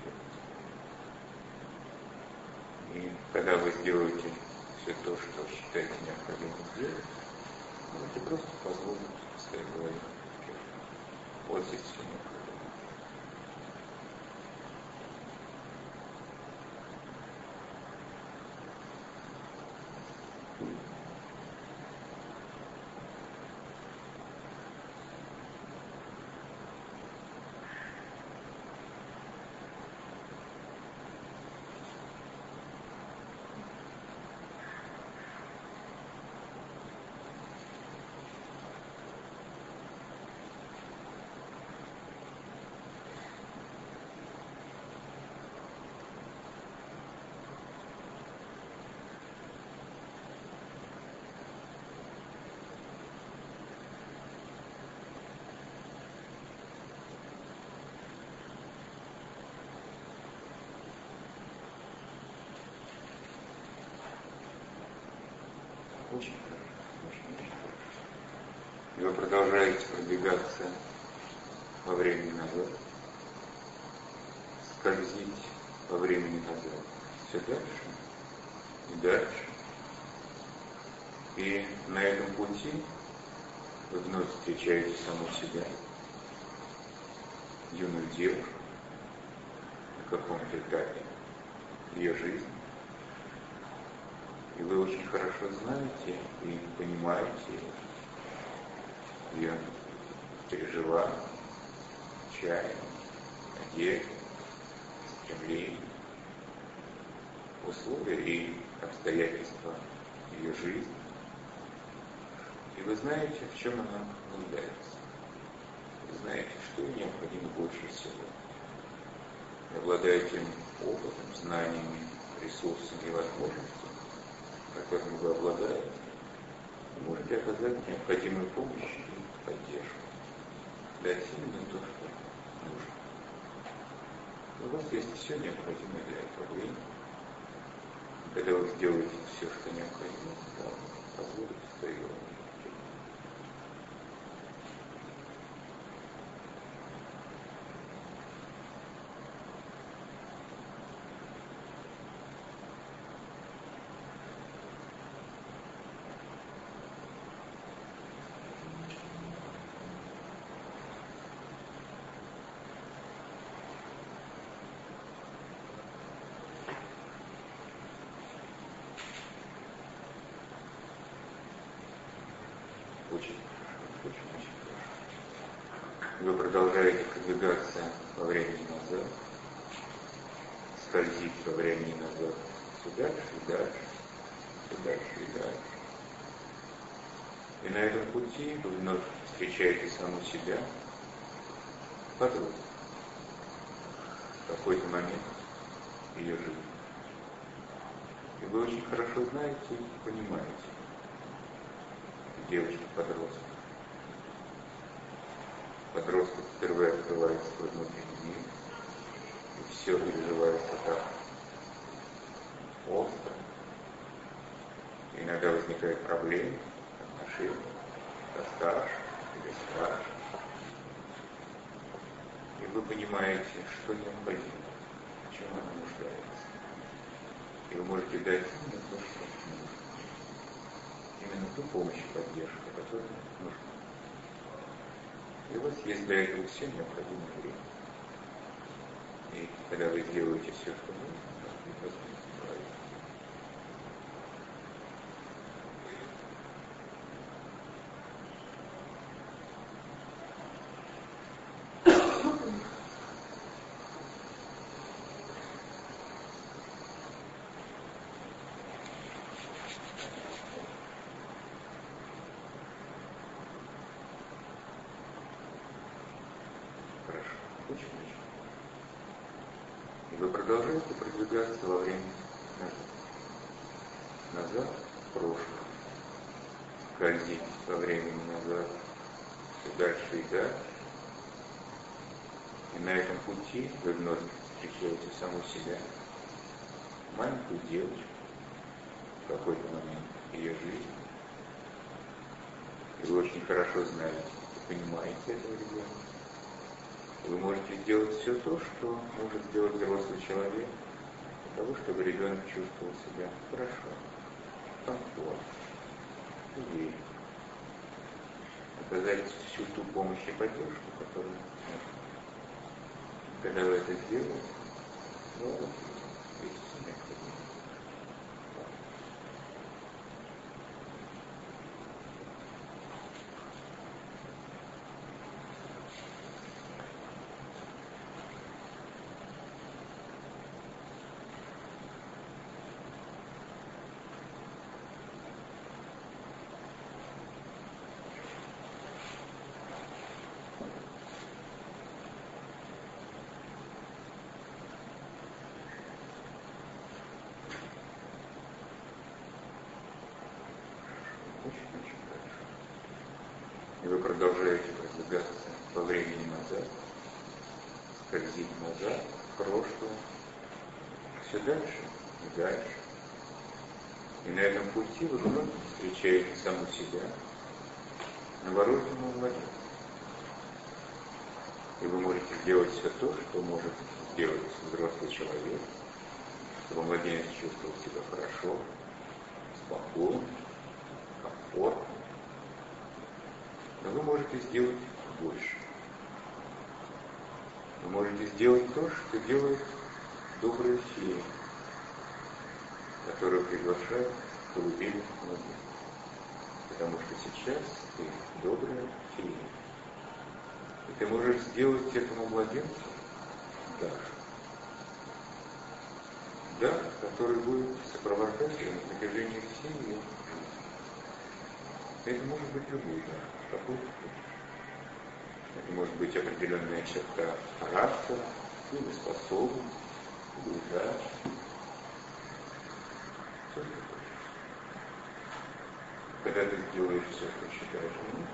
S1: делать. И когда вы сделаете все то, что считаете необходимым сделать, можете просто позволить в своей голове. Вот здесь все необходимо. Очень хорошо, очень, очень хорошо. И вы продолжаете продвигаться во времени назад, скользить во времени назад, все дальше и дальше. И на этом пути вы вновь встречаете саму себя, юную девушку, на каком-то этапе ее жизни. И вы очень хорошо знаете и понимаете ее переживания, чаяния, надежды, стремления, условия и обстоятельства ее жизни. И вы знаете, в чем она нуждается. Вы знаете, что ей необходимо больше всего. И обладая тем опытом, знаниями, ресурсами и возможностями, которым вы обладаете, вы можете оказать необходимую помощь и поддержку. Дать именно то, что нужно. У вас есть все необходимое для этого времени. Когда вы сделаете все, что необходимо, то позволите своей голове. Очень хорошо, очень-очень хорошо. Вы продолжаете продвигаться во времени назад, скользить во времени назад все дальше и дальше, все дальше и дальше. И на этом пути вы вновь встречаете саму себя, подругу, в какой-то момент ее жизни. И вы очень хорошо знаете и понимаете, девочка-подросток. Подросток впервые открывает свой внутренний мир, и все переживается так остро. И иногда возникают проблемы, отношения со старшим или старшим. И вы понимаете, что необходимо, в чем она нуждается. вы можете дать именно то, что нужно. Именно ту помощь и поддержку, которую нужна. И у вас есть для этого все необходимое время. И когда вы сделаете все, что нужно, вы посмотрите правильно. И вы продолжаете продвигаться во времени назад. Назад в прошлое. Скользить во времени назад все дальше и дальше. И на этом пути вы вновь встречаете саму себя, маленькую девочку, в какой-то момент ее жизни. И вы очень хорошо знаете, понимаете этого ребенка. Вы можете сделать все то, что может сделать взрослый человек, для того, чтобы ребенок чувствовал себя хорошо, комфортно, уверенно. Оказать всю ту помощь и поддержку, которую нужна. Когда вы это сделаете, ну, есть все необходимое. Очень-очень хорошо. И вы продолжаете продвигаться по времени назад, скользить назад, в прошлое, все дальше и дальше. И на этом пути вы вновь встречаете саму себя, новорожденного младенца. И вы можете сделать все то, что может сделать взрослый человек, чтобы младенец чувствовал себя хорошо, спокойно, комфортно. Но вы можете сделать больше. Вы можете сделать то, что делает добрая фея, которую приглашает в колыбель младенца. Потому что сейчас ты добрая фея. И ты можешь сделать этому младенцу дар. Дар, который будет сопровождать его на протяжении всей его жизни. Это может быть любой дар, какой ты хочешь. Это может быть определенная черта характера, или способность, или удача. Что ты хочешь. Когда ты сделаешь все, что считаешь нужным,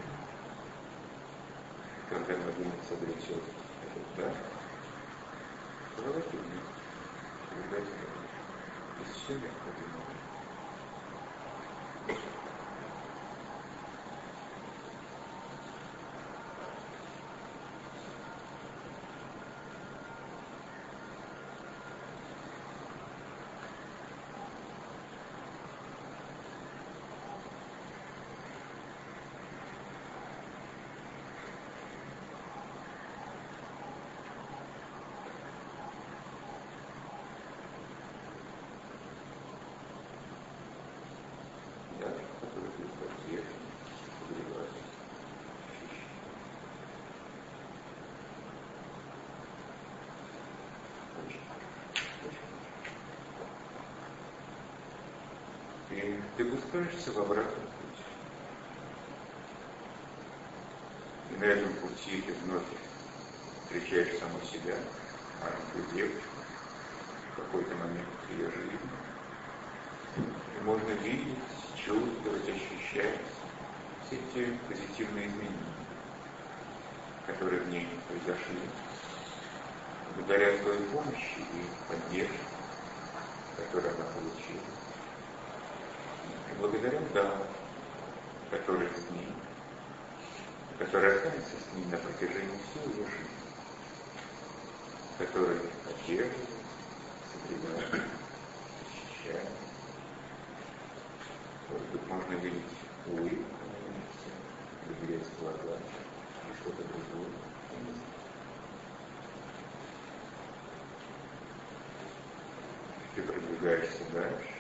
S1: когда младенец обретет этот дар, то давайте вместе передать ему из все необходимое. И ты пускаешься в обратный путь. И на этом пути ты вновь встречаешь саму себя, маленькую девочку, в какой-то момент ее жизни. И можно видеть, чувствовать, ощущать все те позитивные изменения, которые в ней произошли, благодаря твоей помощи и поддержке, которую она получила. И благодаря дару, который с ней, который останется с ней на протяжении всей ее жизни, который поддерживает, согревает, защищает. можно видеть улыбку, доверять в глаза и что-то другое. Ты продвигаешься дальше.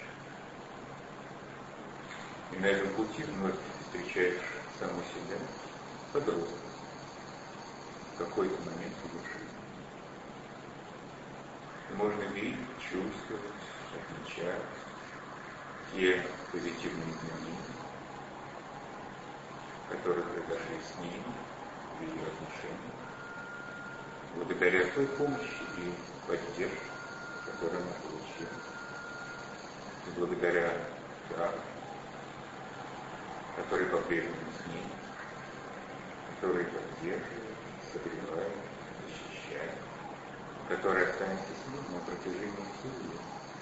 S1: И на этом пути вновь встречаешь саму себя, подростка, в какой-то момент в жизни. И можно видеть, чувствовать, отмечать те позитивные изменения, которые произошли с ней в ее отношениях, благодаря той помощи и поддержке, которую она получила, и благодаря дару, который по-прежнему с ней, который поддерживает, согревает, защищает, который останется с ним на протяжении всей жизни.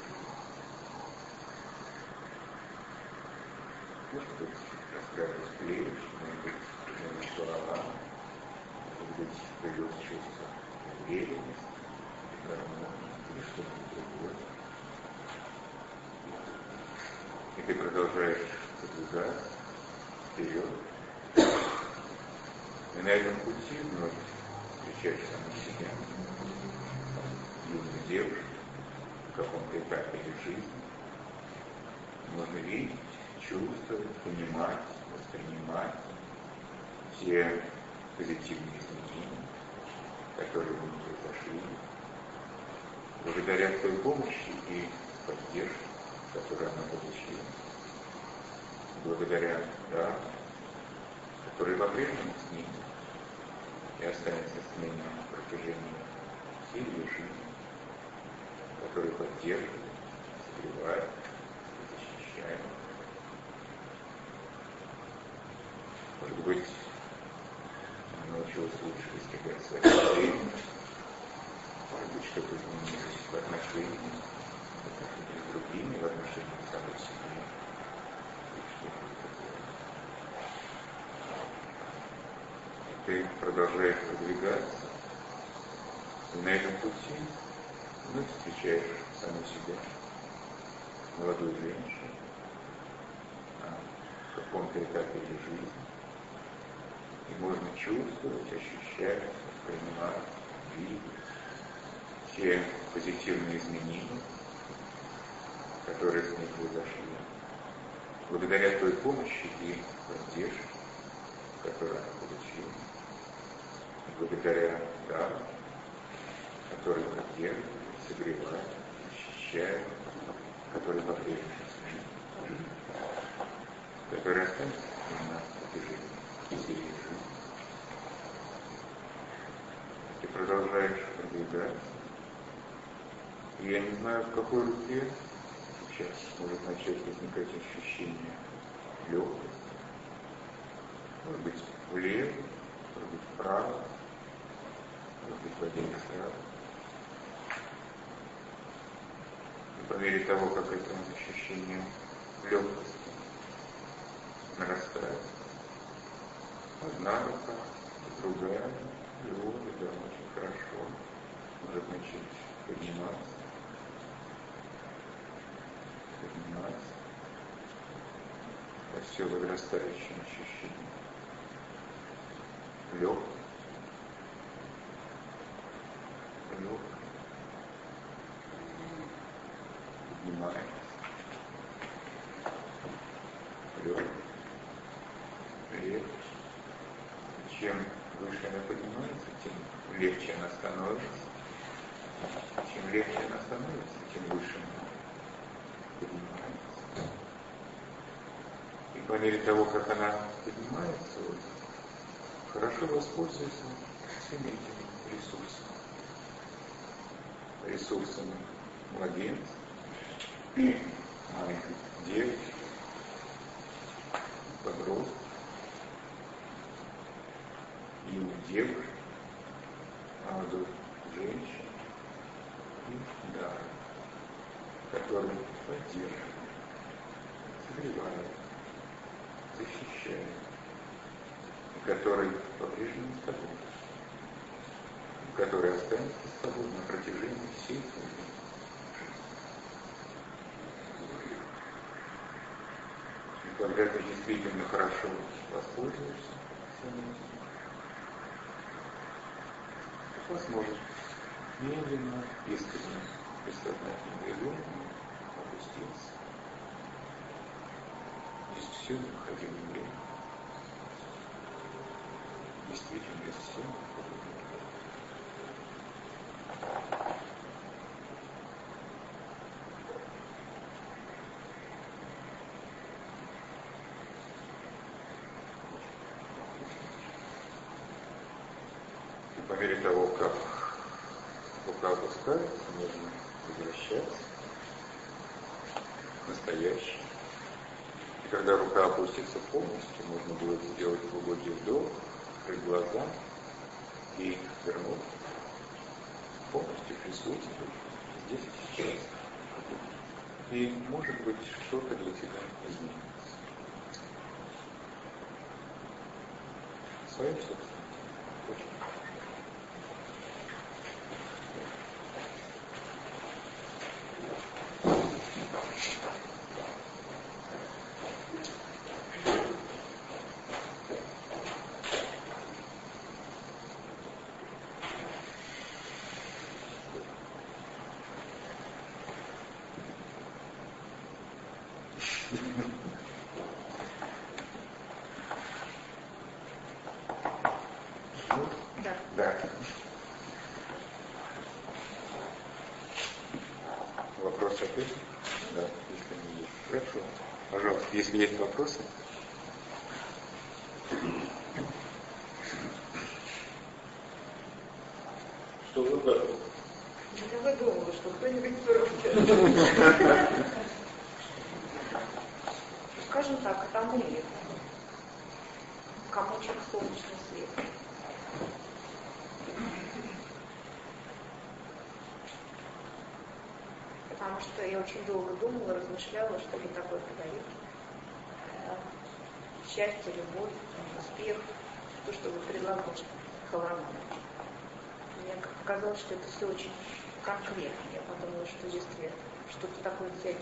S1: Может быть, расправилась плечи, может быть, изменилась голова, может быть, появилось чувство уверенности, гармонии или что-нибудь другое. И ты продолжаешь продвигаться вперед. И на этом пути вновь встречаешь саму себя, юную девушку, в каком-то этапе ее жизни. Можно видеть, чувствовать, понимать, воспринимать те позитивные изменения, которые у нее произошли, благодаря той помощи и поддержке, которую она получила, благодаря дару, который по-прежнему с ней и останется с ней на протяжении всей ее жизни, который поддерживает, согревает, защищает. Может быть, она научилась лучше избегать своих целей, может быть, что-то изменилось в отношении, в отношении с другими, в отношении с самой себе. Ты продолжаешь продвигаться, и на этом пути вновь встречаешь саму себя, молодую женщину, в каком-то этапе ее жизни. И можно чувствовать, ощущать, принимать, видеть те позитивные изменения, которые с ней произошли, благодаря той помощи и поддержке, которую она получила, благодаря дару, который поддерживает, согревает, защищает, который по-прежнему с ней, который останется на протяжении всей жизни. Ты продолжаешь продвигаться. И я не знаю, в какой руке сейчас может начать возникать ощущение легкости. Может быть, влево, может быть, вправо, может быть, в один из сразу. И по мере того, как это ощущение легкости нарастает, одна рука, другая, и вот это очень хорошо может начать подниматься, подниматься по все возрастающим ощущениям. Легкость, легкость, поднимается, легкость, легче. Чем выше она поднимается, тем легче она становится. Чем легче она становится, тем выше она поднимается. И по мере того, как она поднимается, вот, хорошо воспользуйся всеми этими ресурсами. Ресурсами младенца, маленьких девочек, подростков, юных девушек, молодых женщин и дар, который поддерживает, согревает, защищает, и который по-прежнему с тобой, который останется с тобой на протяжении всей твоей жизни. И когда ты действительно хорошо воспользуешься всем этим, возможно, медленно, искренне, бессознательно движением опуститься. Есть все необходимое время. Действительно, есть все необходимое время. По мере того, как рука опускается, можно возвращаться к настоящему. И когда рука опустится полностью, можно будет сделать глубокий вдох, открыть глаза и вернуть полностью присутствовать здесь и сейчас. И, может быть, что-то для тебя изменится. Своим собственным. Очень хорошо.
S9: Да.
S1: Да. Вопрос ответ? Да, если они есть. Хорошо. Пожалуйста, если есть вопросы.
S3: Что вы гадали?
S9: Я выдумала, что кто-нибудь спросит. Скажем так, это амулет. Комочек солнечный свет. Потому что я очень долго думала, размышляла, что мне такое подает. Счастье, любовь, успех, то, что вы предлагаете Халраману. Мне показалось, что это все очень конкретно. Я подумала, что если что-то такое взять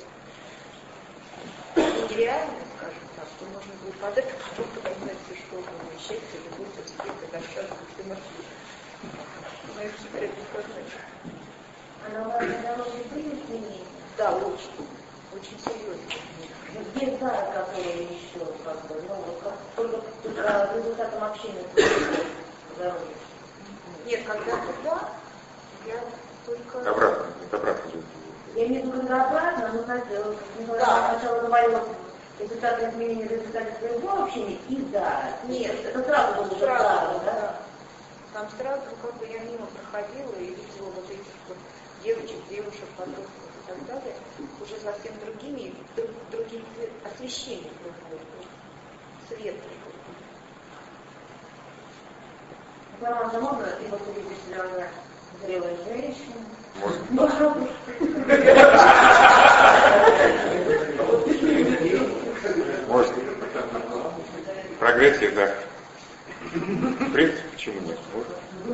S9: нереально, скажем так, то можно будет под это потом подогнать все что угодно. Счастье, любовь, успех, это счастье, ты можешь моих секретных познать.
S11: Она важна очень принципе.
S9: Да, очень. Очень серьезно.
S11: Без дара, которые еще, как бы, ну, вот как, только а, результатом общения с здоровьем.
S9: Нет, когда туда, я только...
S1: Обратно, это обратно.
S11: Я имею в виду, когда обратно, но как, как
S9: Да.
S11: сначала говорила, результаты изменения результата своего общения и да.
S9: Нет,
S11: это сразу было уже
S9: сразу,
S11: да, да?
S9: да. Там сразу, как бы я мимо проходила и видела вот этих вот девочек, девушек, подростков и так далее, уже совсем другими, друг, другим цвет, освещением другое, свет другой.
S11: Возможно, можно и вот увидеть себя зрелой женщиной.
S1: Можно. Можно. Прогрессия, да. В принципе, почему нет? Можно.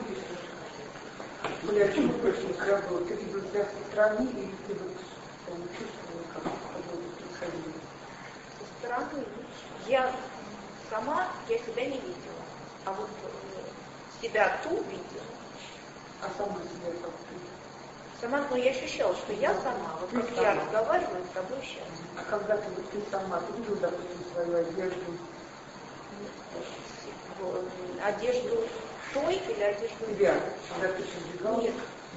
S12: Бля, почему больше не сработало? Ты видел себя со стороны или ты вот чувствовал, как это происходило?
S9: Со стороны я сама, я себя не видела. А вот себя ту видела.
S12: А сама себя как ты?
S9: Сама, но я ощущала, что я сама, вот как я разговариваю с тобой сейчас.
S12: А когда ты, вот, ты сама, ты видел, допустим, свою одежду?
S9: Одежду той или одежду
S12: Тебя, когда ты сбегал?
S9: Нет.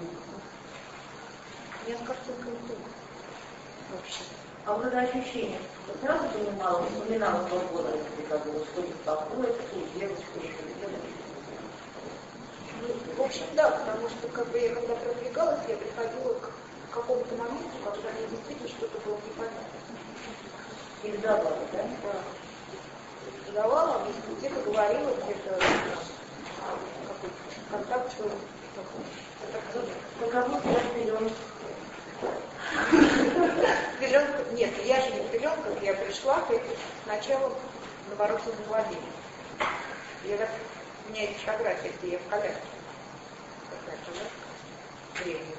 S9: У меня с картинкой не было. Вообще.
S11: А вот это ощущение, вот сразу понимала, вспоминала свободу, как бы, что беспокоит, что девочка, что
S9: Ну, в общем, да, потому что как бы я когда продвигалась, я приходила к какому-то моменту, когда мне действительно что-то было непонятно.
S11: или забавно, да?
S9: Да. Задавала, где-то говорила, где-то какой-то контакт, что
S11: Каково себя в пеленках?
S9: Пеленка, нет, я же не в пеленках, я пришла к сначала наоборот завладели. Я так, у меня есть фотография, где я в коляске. Такая коляска, древняя.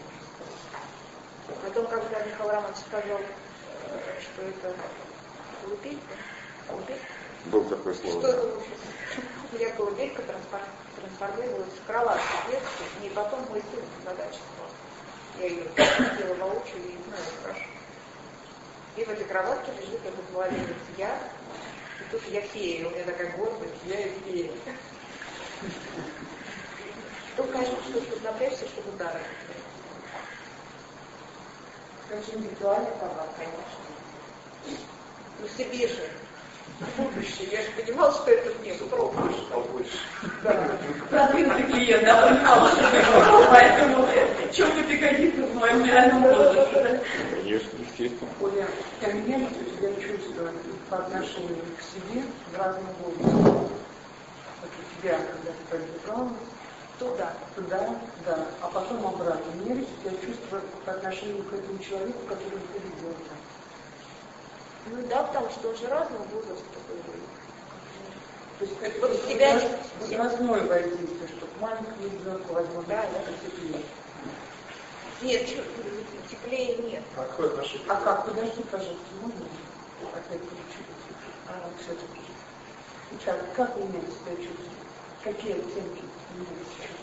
S9: Потом, когда Михаил Романович сказал, что это глупейка,
S1: Был такое слово.
S11: Что это я колыбелька трансформировалась в кроватку детскую, и потом мой сын задача просто. Я ее делала воочию и знаю хорошо. И в этой кроватке лежит этот младенец я, и тут я фея, у меня такая гордость, я и фея. То, конечно, что тут напрячься, чтобы удары. Очень индивидуальный товар, конечно. Ну себе же. Будущее. Я же понимала, что это мне пробуешь. Побольше. Да.
S4: Продвинутый клиент, да, понимала. Поэтому чем ты пригодится в моем реальном возрасте?
S1: Конечно, естественно.
S14: Оля, меня у тебя чувство по отношению к себе в разном возрасте. Вот у тебя, когда ты пробегала,
S11: туда,
S14: туда, да, а потом обратно. У меня у тебя чувство по отношению к этому человеку, который ты видела.
S11: Ну да, потому что он же разного возраста был.
S14: То есть это
S11: вот тебя
S14: возрастное воздействие, что к маленькому ребенку, возможно,
S11: да,
S14: это теплее.
S11: Нет, теплее нет.
S7: А какое отношение?
S14: А как? Подожди, пожалуйста, можно опять получить? А, все-таки. Как, как меняется себя чувство? Какие оттенки меняются чувства?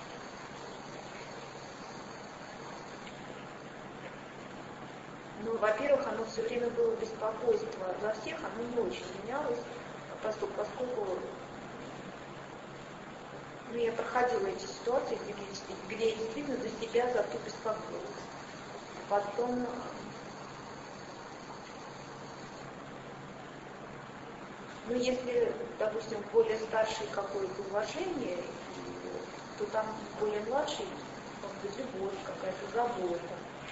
S11: Ну, во-первых, оно все время было беспокойство за всех, оно не очень менялось, поскольку, поскольку ну, я проходила эти ситуации, где, где я действительно за себя, за то беспокоилась. Потом ну, если, допустим, более старший какое-то уважение, то там более младший, может быть, любовь, какая-то забота.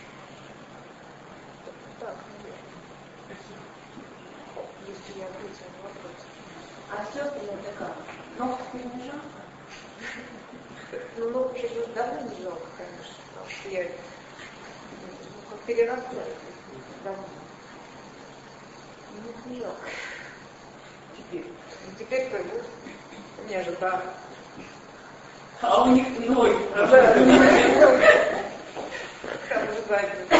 S11: Так, наверное. Если я ответила на вопрос.
S4: А сестры это как? Ногти теперь не жалко?
S11: Ну, ногти уже давно не жалко, конечно, потому что я ну, как переросла давно. Ну, не жалко. Теперь. Ну, теперь как бы у меня же да.
S4: А у них ноги.
S11: Там же задница.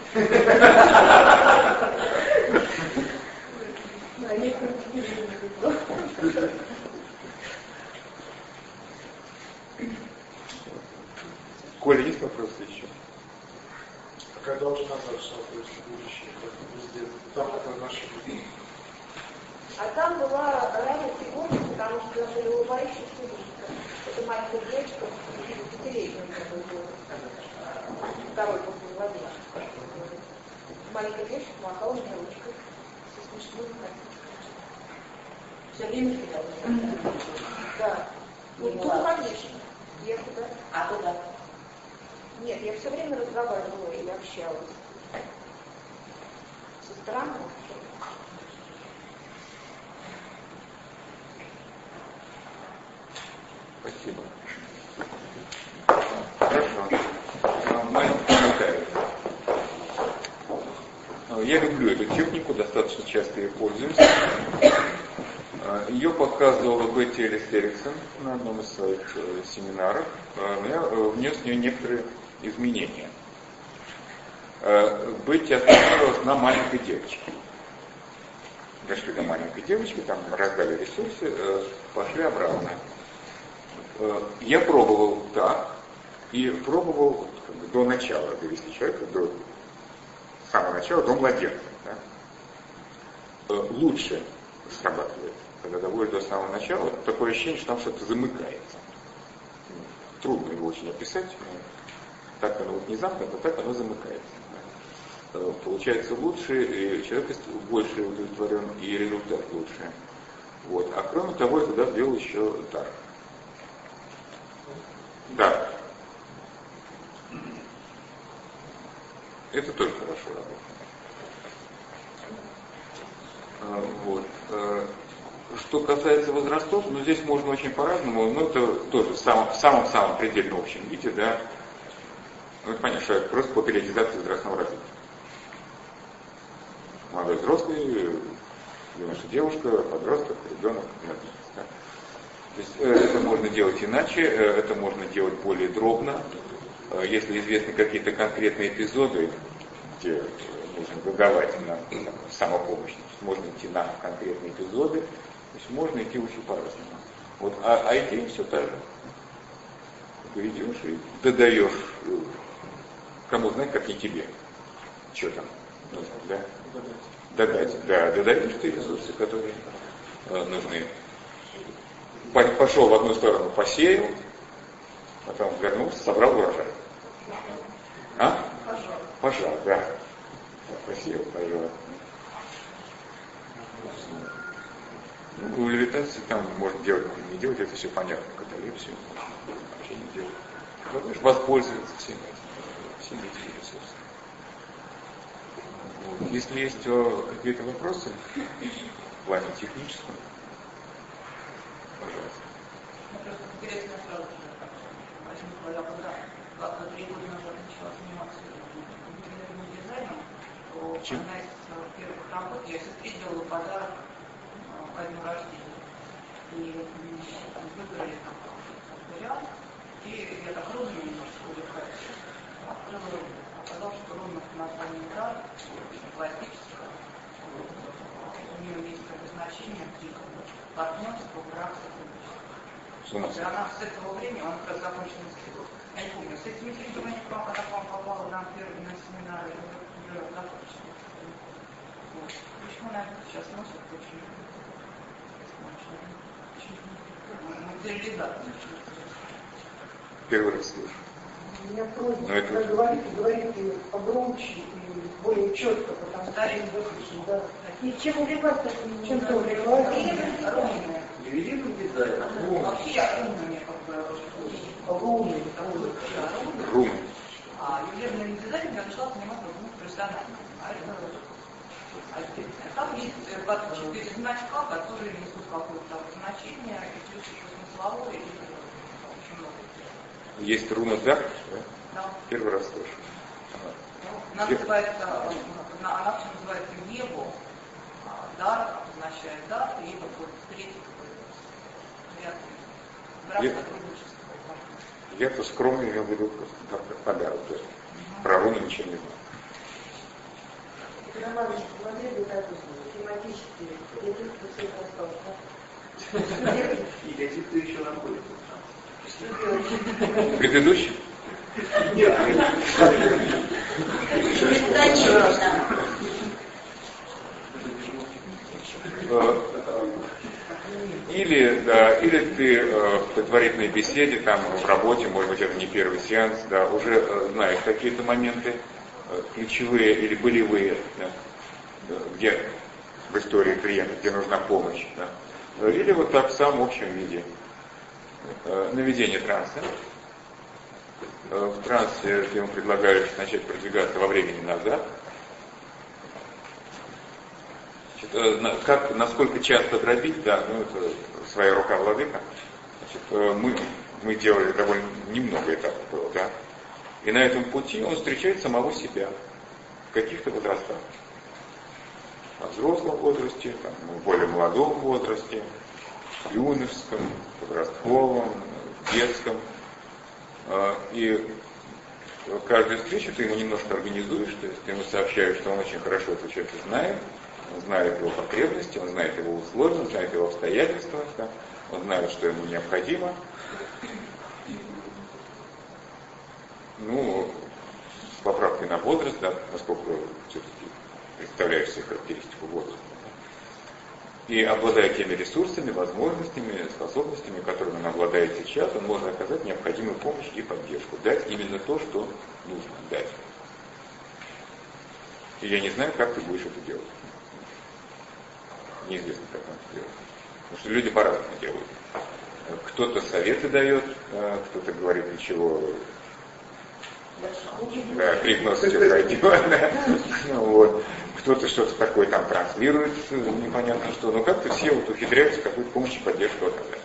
S11: Они
S1: Коля, есть вопросы еще?
S7: А когда уже назад сталкиваешься в будущее, как везде, там это наши люди.
S11: А там была разница в возрасте, потому что даже улыбающаяся девушка, это маленькая девочка, пятилетняя была, второй после Владимира. Маленькая девочка махала мне ручкой, со смешным картинкой.
S4: Все время кидала?
S11: Да. Ну, тут, конечно. Я куда?
S4: А куда?
S11: Нет, я все время разговаривала и общалась. Со стороны.
S1: Спасибо. Хорошо. Маленький комментарий. Я люблю эту технику, достаточно часто ей пользуюсь. Ее показывала Бетти Элис Эриксон на одном из своих семинаров. Но я внес в нее некоторые изменения. Бетти остановилась на маленькой девочке. Дошли до маленькой девочки, там раздали ресурсы, пошли обратно. Я пробовал так, и пробовал как бы, до начала довести человека, до самого начала, до младенца. Да? Лучше срабатывает, когда доводишь до самого начала, такое ощущение, что там что-то замыкается. Трудно его очень описать, но так оно вот не замкнуто, так оно замыкается. Да? Получается лучше, и человек больше удовлетворен, и результат лучше. Вот. А кроме того, я туда ввел еще дар. Да. Это тоже хорошо работает. Вот. Что касается возрастов, ну здесь можно очень по-разному, но это тоже в самом-самом предельно общем виде, да. Ну это понятно, что это просто по периодизации возрастного развития. Молодой взрослый, юноша, девушка, подросток, ребенок, младенец. Да? То есть это можно делать иначе, это можно делать более дробно. Если известны какие-то конкретные эпизоды, где нужно выдавать на, на самопомощь. Можно идти на конкретные эпизоды, то есть можно идти очень по-разному. Вот, а, а идея все та же. Ты идешь и додаешь, кому знать, как не тебе. Что там нужно, да? Додать, да, додаешь ты ресурсы, которые э, нужны. Пошел в одну сторону, посеял, потом вернулся, собрал урожай. А? Пожар. Пожар, да. Посеял, пожар. Ну, в левитации там можно делать, не делать, это все понятно. Каталепсию вообще не делать. Потому что воспользоваться всем этим, всеми этими ресурсами. Вот. Если есть какие-то вопросы в плане техническом, пожалуйста.
S13: Мне просто интересно сразу же, возникла, я когда три года назад начала заниматься интерьерным дизайном, то
S1: Чем?
S13: одна из первых работ, я сестре делала подарок ко дню рождения. И выбрали там вариант, и я так ровно немножко увлекаюсь. Открыла руну. Оказалось, что руна в названии «да», очень классическая. У нее есть как бы значение три, партнерство, брак, сотрудничество. И она с этого времени, он как раз закончил институт. Я не помню, с этими книгами я не помню, когда к вам попала на первый на семинар, уже закончил. Вот. Почему, наверное, сейчас носят очень...
S1: Первый раз слышу.
S14: У меня просьба,
S1: Но это...
S14: когда говорите, говорите погромче и более четко, потому что не выключено, да. И чем увлекаться, чем ты увлекаешься?
S6: Ювелирный дизайн.
S13: Вообще умные, как бы,
S14: руны.
S1: Руны.
S13: А ювелирным дизайном я начала заниматься профессионально. Там есть двадцать четыре значка, которые несут какое-то значение, и плюс еще смысловое, и очень много.
S1: Есть руна Дар?
S13: Да.
S1: Первый раз слышу.
S13: Она называется, она все называется Ебо. Дар обозначает дар, и вот третий какой-то ряд. Брак, сотрудничество.
S1: Я-то скромно имел в виду просто подарок. То есть про руны ничего не знаю.
S11: Роман, смотри, вы так тематически, Египет все остался.
S6: И Египет еще находится.
S1: Предыдущий?
S6: Нет.
S1: Или, да, или ты э, в предварительной беседе, там, в работе, может быть, это не первый сеанс, да, уже э, знаешь какие-то моменты э, ключевые или болевые, да, где в истории клиента, где нужна помощь. Да. Или вот так в самом общем виде. Э, наведение транса. Э, в трансе ты ему предлагаешь начать продвигаться во времени назад. Значит, как, насколько часто дробить, да, ну это своя рука владыка. Значит, мы, мы делали довольно немного этапов было, да. И на этом пути он встречает самого себя в каких-то возрастах. В взрослом возрасте, там, в более молодом возрасте, в юношеском, подростковом, в детском. И каждую встречу ты ему немножко организуешь, то есть ты ему сообщаешь, что он очень хорошо этого человека знает, он знает его потребности, он знает его условия, он знает его обстоятельства, да? Он знает, что ему необходимо. Ну, с поправкой на возраст, да, насколько все-таки представляешь себе характеристику возраста. Да? И обладая теми ресурсами, возможностями, способностями, которыми он обладает сейчас, он может оказать необходимую помощь и поддержку, дать именно то, что нужно дать. И я не знаю, как ты будешь это делать. Неизвестно, как он это делает. Потому что люди по-разному делают. Кто-то советы дает, кто-то говорит, ничего, да, пригноз все пройдет. Да. Ну, вот. Кто-то что-то такое там транслирует, непонятно что. Но как-то все вот ухитряются какую-то помощь и поддержку оказать.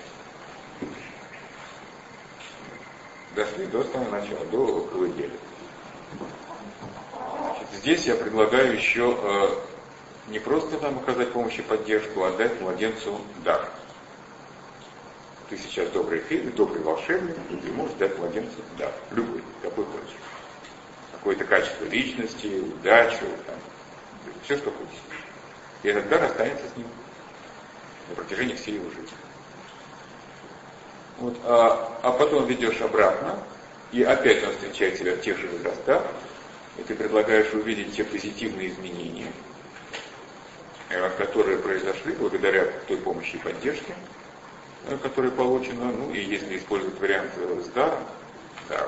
S1: Дошли до самого начала, до колыбели. Здесь я предлагаю еще э, не просто нам оказать помощь и поддержку, а дать младенцу дар. Ты сейчас добрый фея, добрый волшебник, и ты можешь дать младенцу дар. Любой, какой хочешь. Какое-то качество личности, удачу, там, все, что хочет. И этот дар останется с ним на протяжении всей его жизни. Вот, а, а потом ведешь обратно, и опять он встречает тебя в тех же возрастах, и ты предлагаешь увидеть те позитивные изменения, которые произошли благодаря той помощи и поддержке, которая получена. Ну и если использовать вариант с даром, да,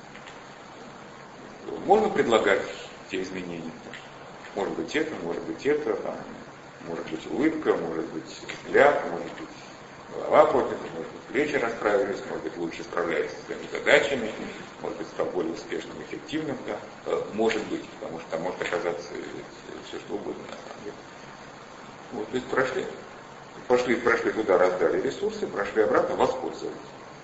S1: можно предлагать те изменения. Может быть это, может быть это, там, может быть улыбка, может быть взгляд, может быть голова поднята, может быть плечи расправились, может быть лучше справляется с своими задачами, может быть стал более успешным, эффективным, да? Может быть, потому что там может оказаться все что угодно на самом деле. Вот, то есть прошли, пошли, прошли туда, раздали ресурсы, прошли обратно, воспользовались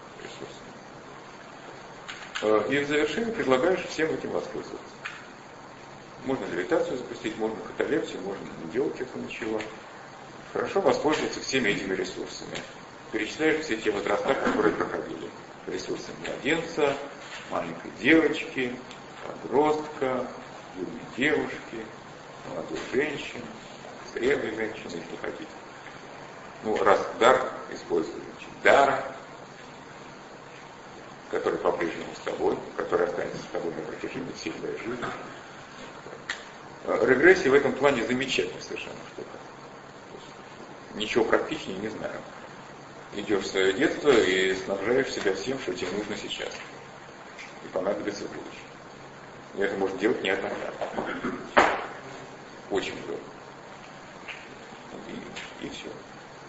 S1: ресурсами. И в завершении предлагаешь всем этим воспользоваться. Можно левитацию запустить, можно каталепсию, можно не делать этого ничего. Хорошо воспользоваться всеми этими ресурсами. Перечисляешь все те возраста, которые проходили. Ресурсы младенца, маленькой девочки, подростка, юной девушки, молодой женщины, зрелой женщины, если хотите. Ну, раз дар используют, значит, дар, который по-прежнему с тобой, который останется с тобой на протяжении всей твоей жизни. Регрессия в этом плане замечательная совершенно штука. Ничего практичнее не знаю. Идешь в свое детство и снабжаешь себя всем, что тебе нужно сейчас. И понадобится в будущем. И это можно делать неоднократно. Очень удобно. И, и все.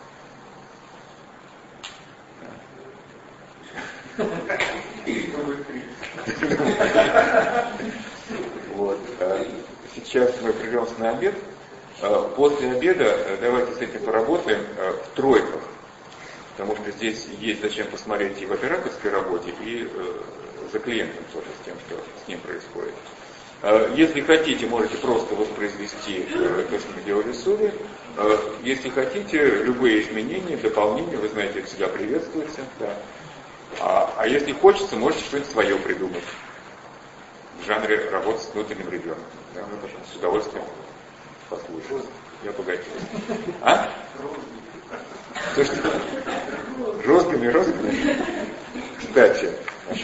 S1: Вот. Сейчас мы прервемся на обед. После обеда давайте с этим поработаем в тройках. Потому что здесь есть зачем посмотреть и в операторской работе, и за клиентом тоже, с тем, что с ним происходит. Если хотите, можете просто воспроизвести то, что мы делали с Улей. Если хотите, любые изменения, дополнения, вы знаете, это всегда приветствуется. Да. А, а если хочется, можете что-нибудь свое придумать в жанре работы с внутренним ребенком. Да, мы потом с удовольствием послушаем. Я богатей. А? Слушайте, розгами, розгами. Кстати.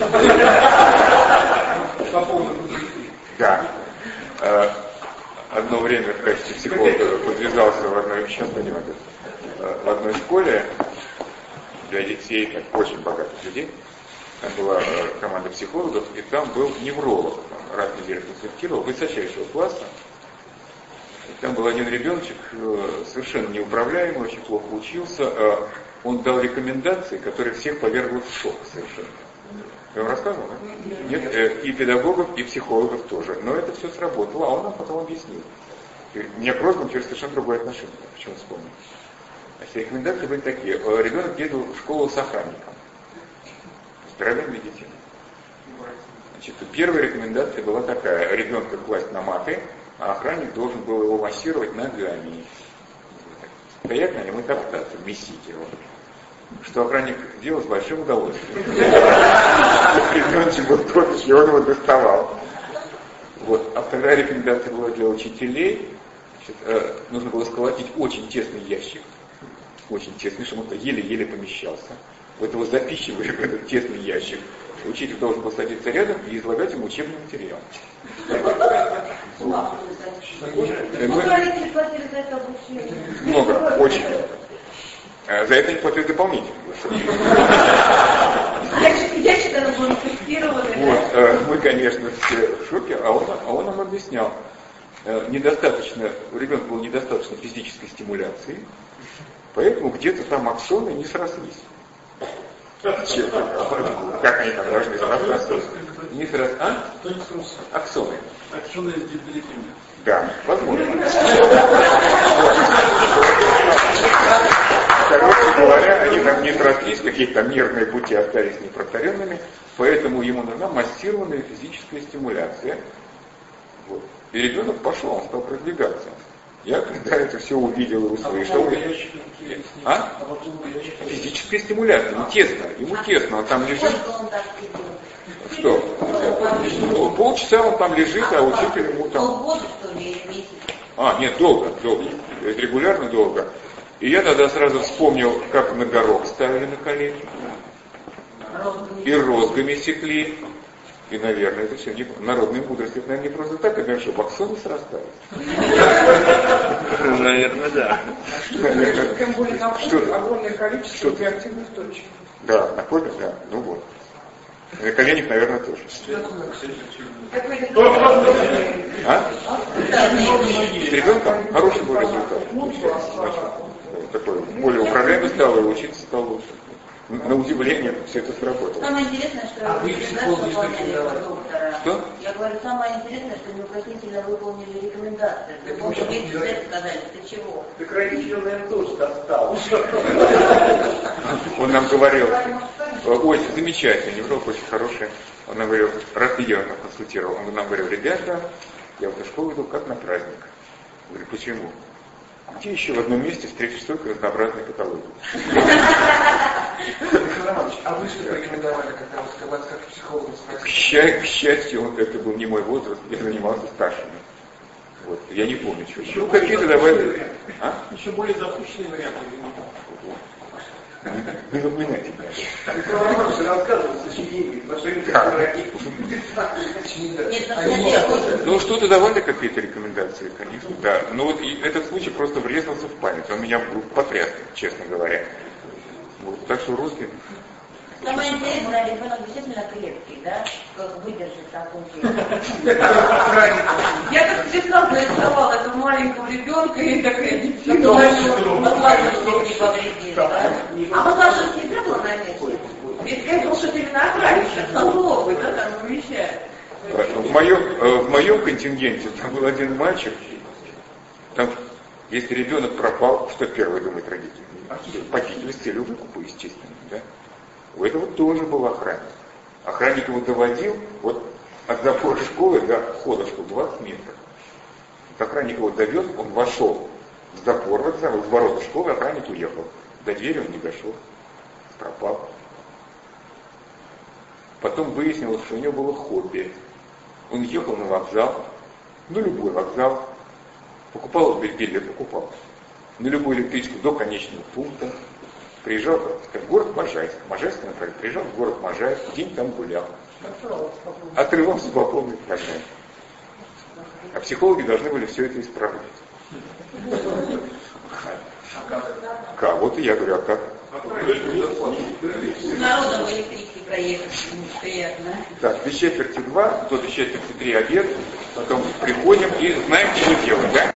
S1: Да. Одно время в качестве психолога подвязался в одной, сейчас не могу, в одной школе для детей, так, очень богатых людей. Там была команда психологов, и там был невролог. Там раз в неделю консультировал, высочайшего класса. И там был один ребеночек, совершенно неуправляемый, очень плохо учился. Он дал рекомендации, которые всех повергли в шок совершенно. Я вам рассказывал, да? Нет, и педагогов, и психологов тоже. Но это все сработало, а он нам потом объяснил. И у меня к розгам через совершенно другое отношение. Почему вспомнил? Значит, рекомендации были такие. Ребенок ездил в школу с охранником. Здоровенный детей. Значит, первая рекомендация была такая. Ребенка класть на маты, а охранник должен был его массировать ногами. Стоять на нем и топтаться, месить его. Что охранник делал с большим удовольствием. Ребеночек был тот, и он его доставал. Вот. А вторая рекомендация была для учителей. Значит, э, нужно было сколотить очень тесный ящик. Очень тесный, чтобы он еле-еле помещался. Вот его запихивали в этот тесный ящик. Учитель должен был садиться рядом и излагать ему учебный материал. Много, очень. За это не платили дополнительно.
S4: Ящик это был инфектированный.
S1: Вот, мы, конечно, все в шоке, а он, а он нам объяснял. Недостаточно, у ребенка было недостаточно физической стимуляции, поэтому где-то там аксоны не срослись. Как они там должны срослись? Не срослись. А? Аксоны.
S5: Аксоны с дельталитами.
S1: Да, возможно. Короче говоря, они там не срослись, какие-то там нервные пути остались непротворенными, поэтому ему нужна массированная физическая стимуляция. Вот. И ребенок пошел, он стал продвигаться. Я когда это все увидел и услышал. А? Физическая стимуляция, ему тесно, ему тесно, он там лежит. Что? Ну, полчаса он там лежит, а учитель ему там...
S4: Полгода, что ли, или месяц?
S1: А, нет, долго, долго. То есть регулярно долго. И я тогда сразу вспомнил, как на горох ставили на колени. И розгами секли. И, наверное, это все не... Народные мудрости, это, наверное, не просто так, а что боксоны срастались. Наверное, да.
S14: Тем более на входе огромное количество биоактивных точек.
S1: Да, на входе, да. Ну вот. На коленях, наверное, тоже. А? С ребенком хороший был результат. Такой более управляемый стал и учиться стал лучше. На удивление все это сработало.
S4: Самое интересное, что
S8: а
S4: вы выполнили доктора.
S1: Что?
S4: Я говорю, самое интересное, что неукоснительно выполнили рекомендации. Вы можете вместе сказали, ты чего?
S8: Так родитель, наверное, тоже достал.
S1: Он нам говорил, ой, замечательно, невролог очень хороший. Он нам говорил, раз я его консультировал, он нам говорил, ребята, я в эту школу иду как на праздник. Я говорю, почему? Где еще в одном месте встретишь столько разнообразной патологии?
S12: А вы что порекомендовали, когда вы сказали, как психолог спросил?
S1: К, счастью, к счастью, это был не мой возраст, я занимался старшими. Вот, я не помню, что. Еще ну, какие-то давай... А?
S8: Еще более запущенные варианты.
S1: Не напоминайте меня.
S8: Ты рассказывал сочинение,
S1: Ну, что-то давали какие-то рекомендации, конечно, да. Но вот этот случай просто врезался в память. Он меня потряс, честно говоря. Вот, так что русский...
S4: Самое интересное, ребенок действительно крепкий, да? Как выдержит такой вес. Я как всегда нарисовала этого маленького ребенка и такая девчонка, отладочник не повредит, да? А массажер всегда был на месте? Ведь я думал, что это именно охранник, как столовый, да, там помещает.
S1: В моем, в моем контингенте там был один мальчик, там, если ребенок пропал, что первый думает родитель? Похитили с целью выкупа, естественно, да? У этого тоже был охранник. Охранник его доводил, вот от забора школы до входа в школу двадцать метров. Вот охранник его довез, он вошел в забор, вот самый, в ворота школы, охранник уехал. До двери он не дошел, пропал. Потом выяснилось, что у него было хобби. Он ехал на вокзал, на любой вокзал, покупал билет, покупал, на любую электричку до конечного пункта. Приезжал в город Можайск, Можайск, например, приезжал в город Можайск, день там гулял. Отрывался по полной программе. А психологи должны были все это исправлять. Как? Вот и я говорю, а как?
S4: С народом в электричке проехать, приятно.
S1: Так, без четверти два, до четверти три обед, потом приходим и знаем, что делать, да?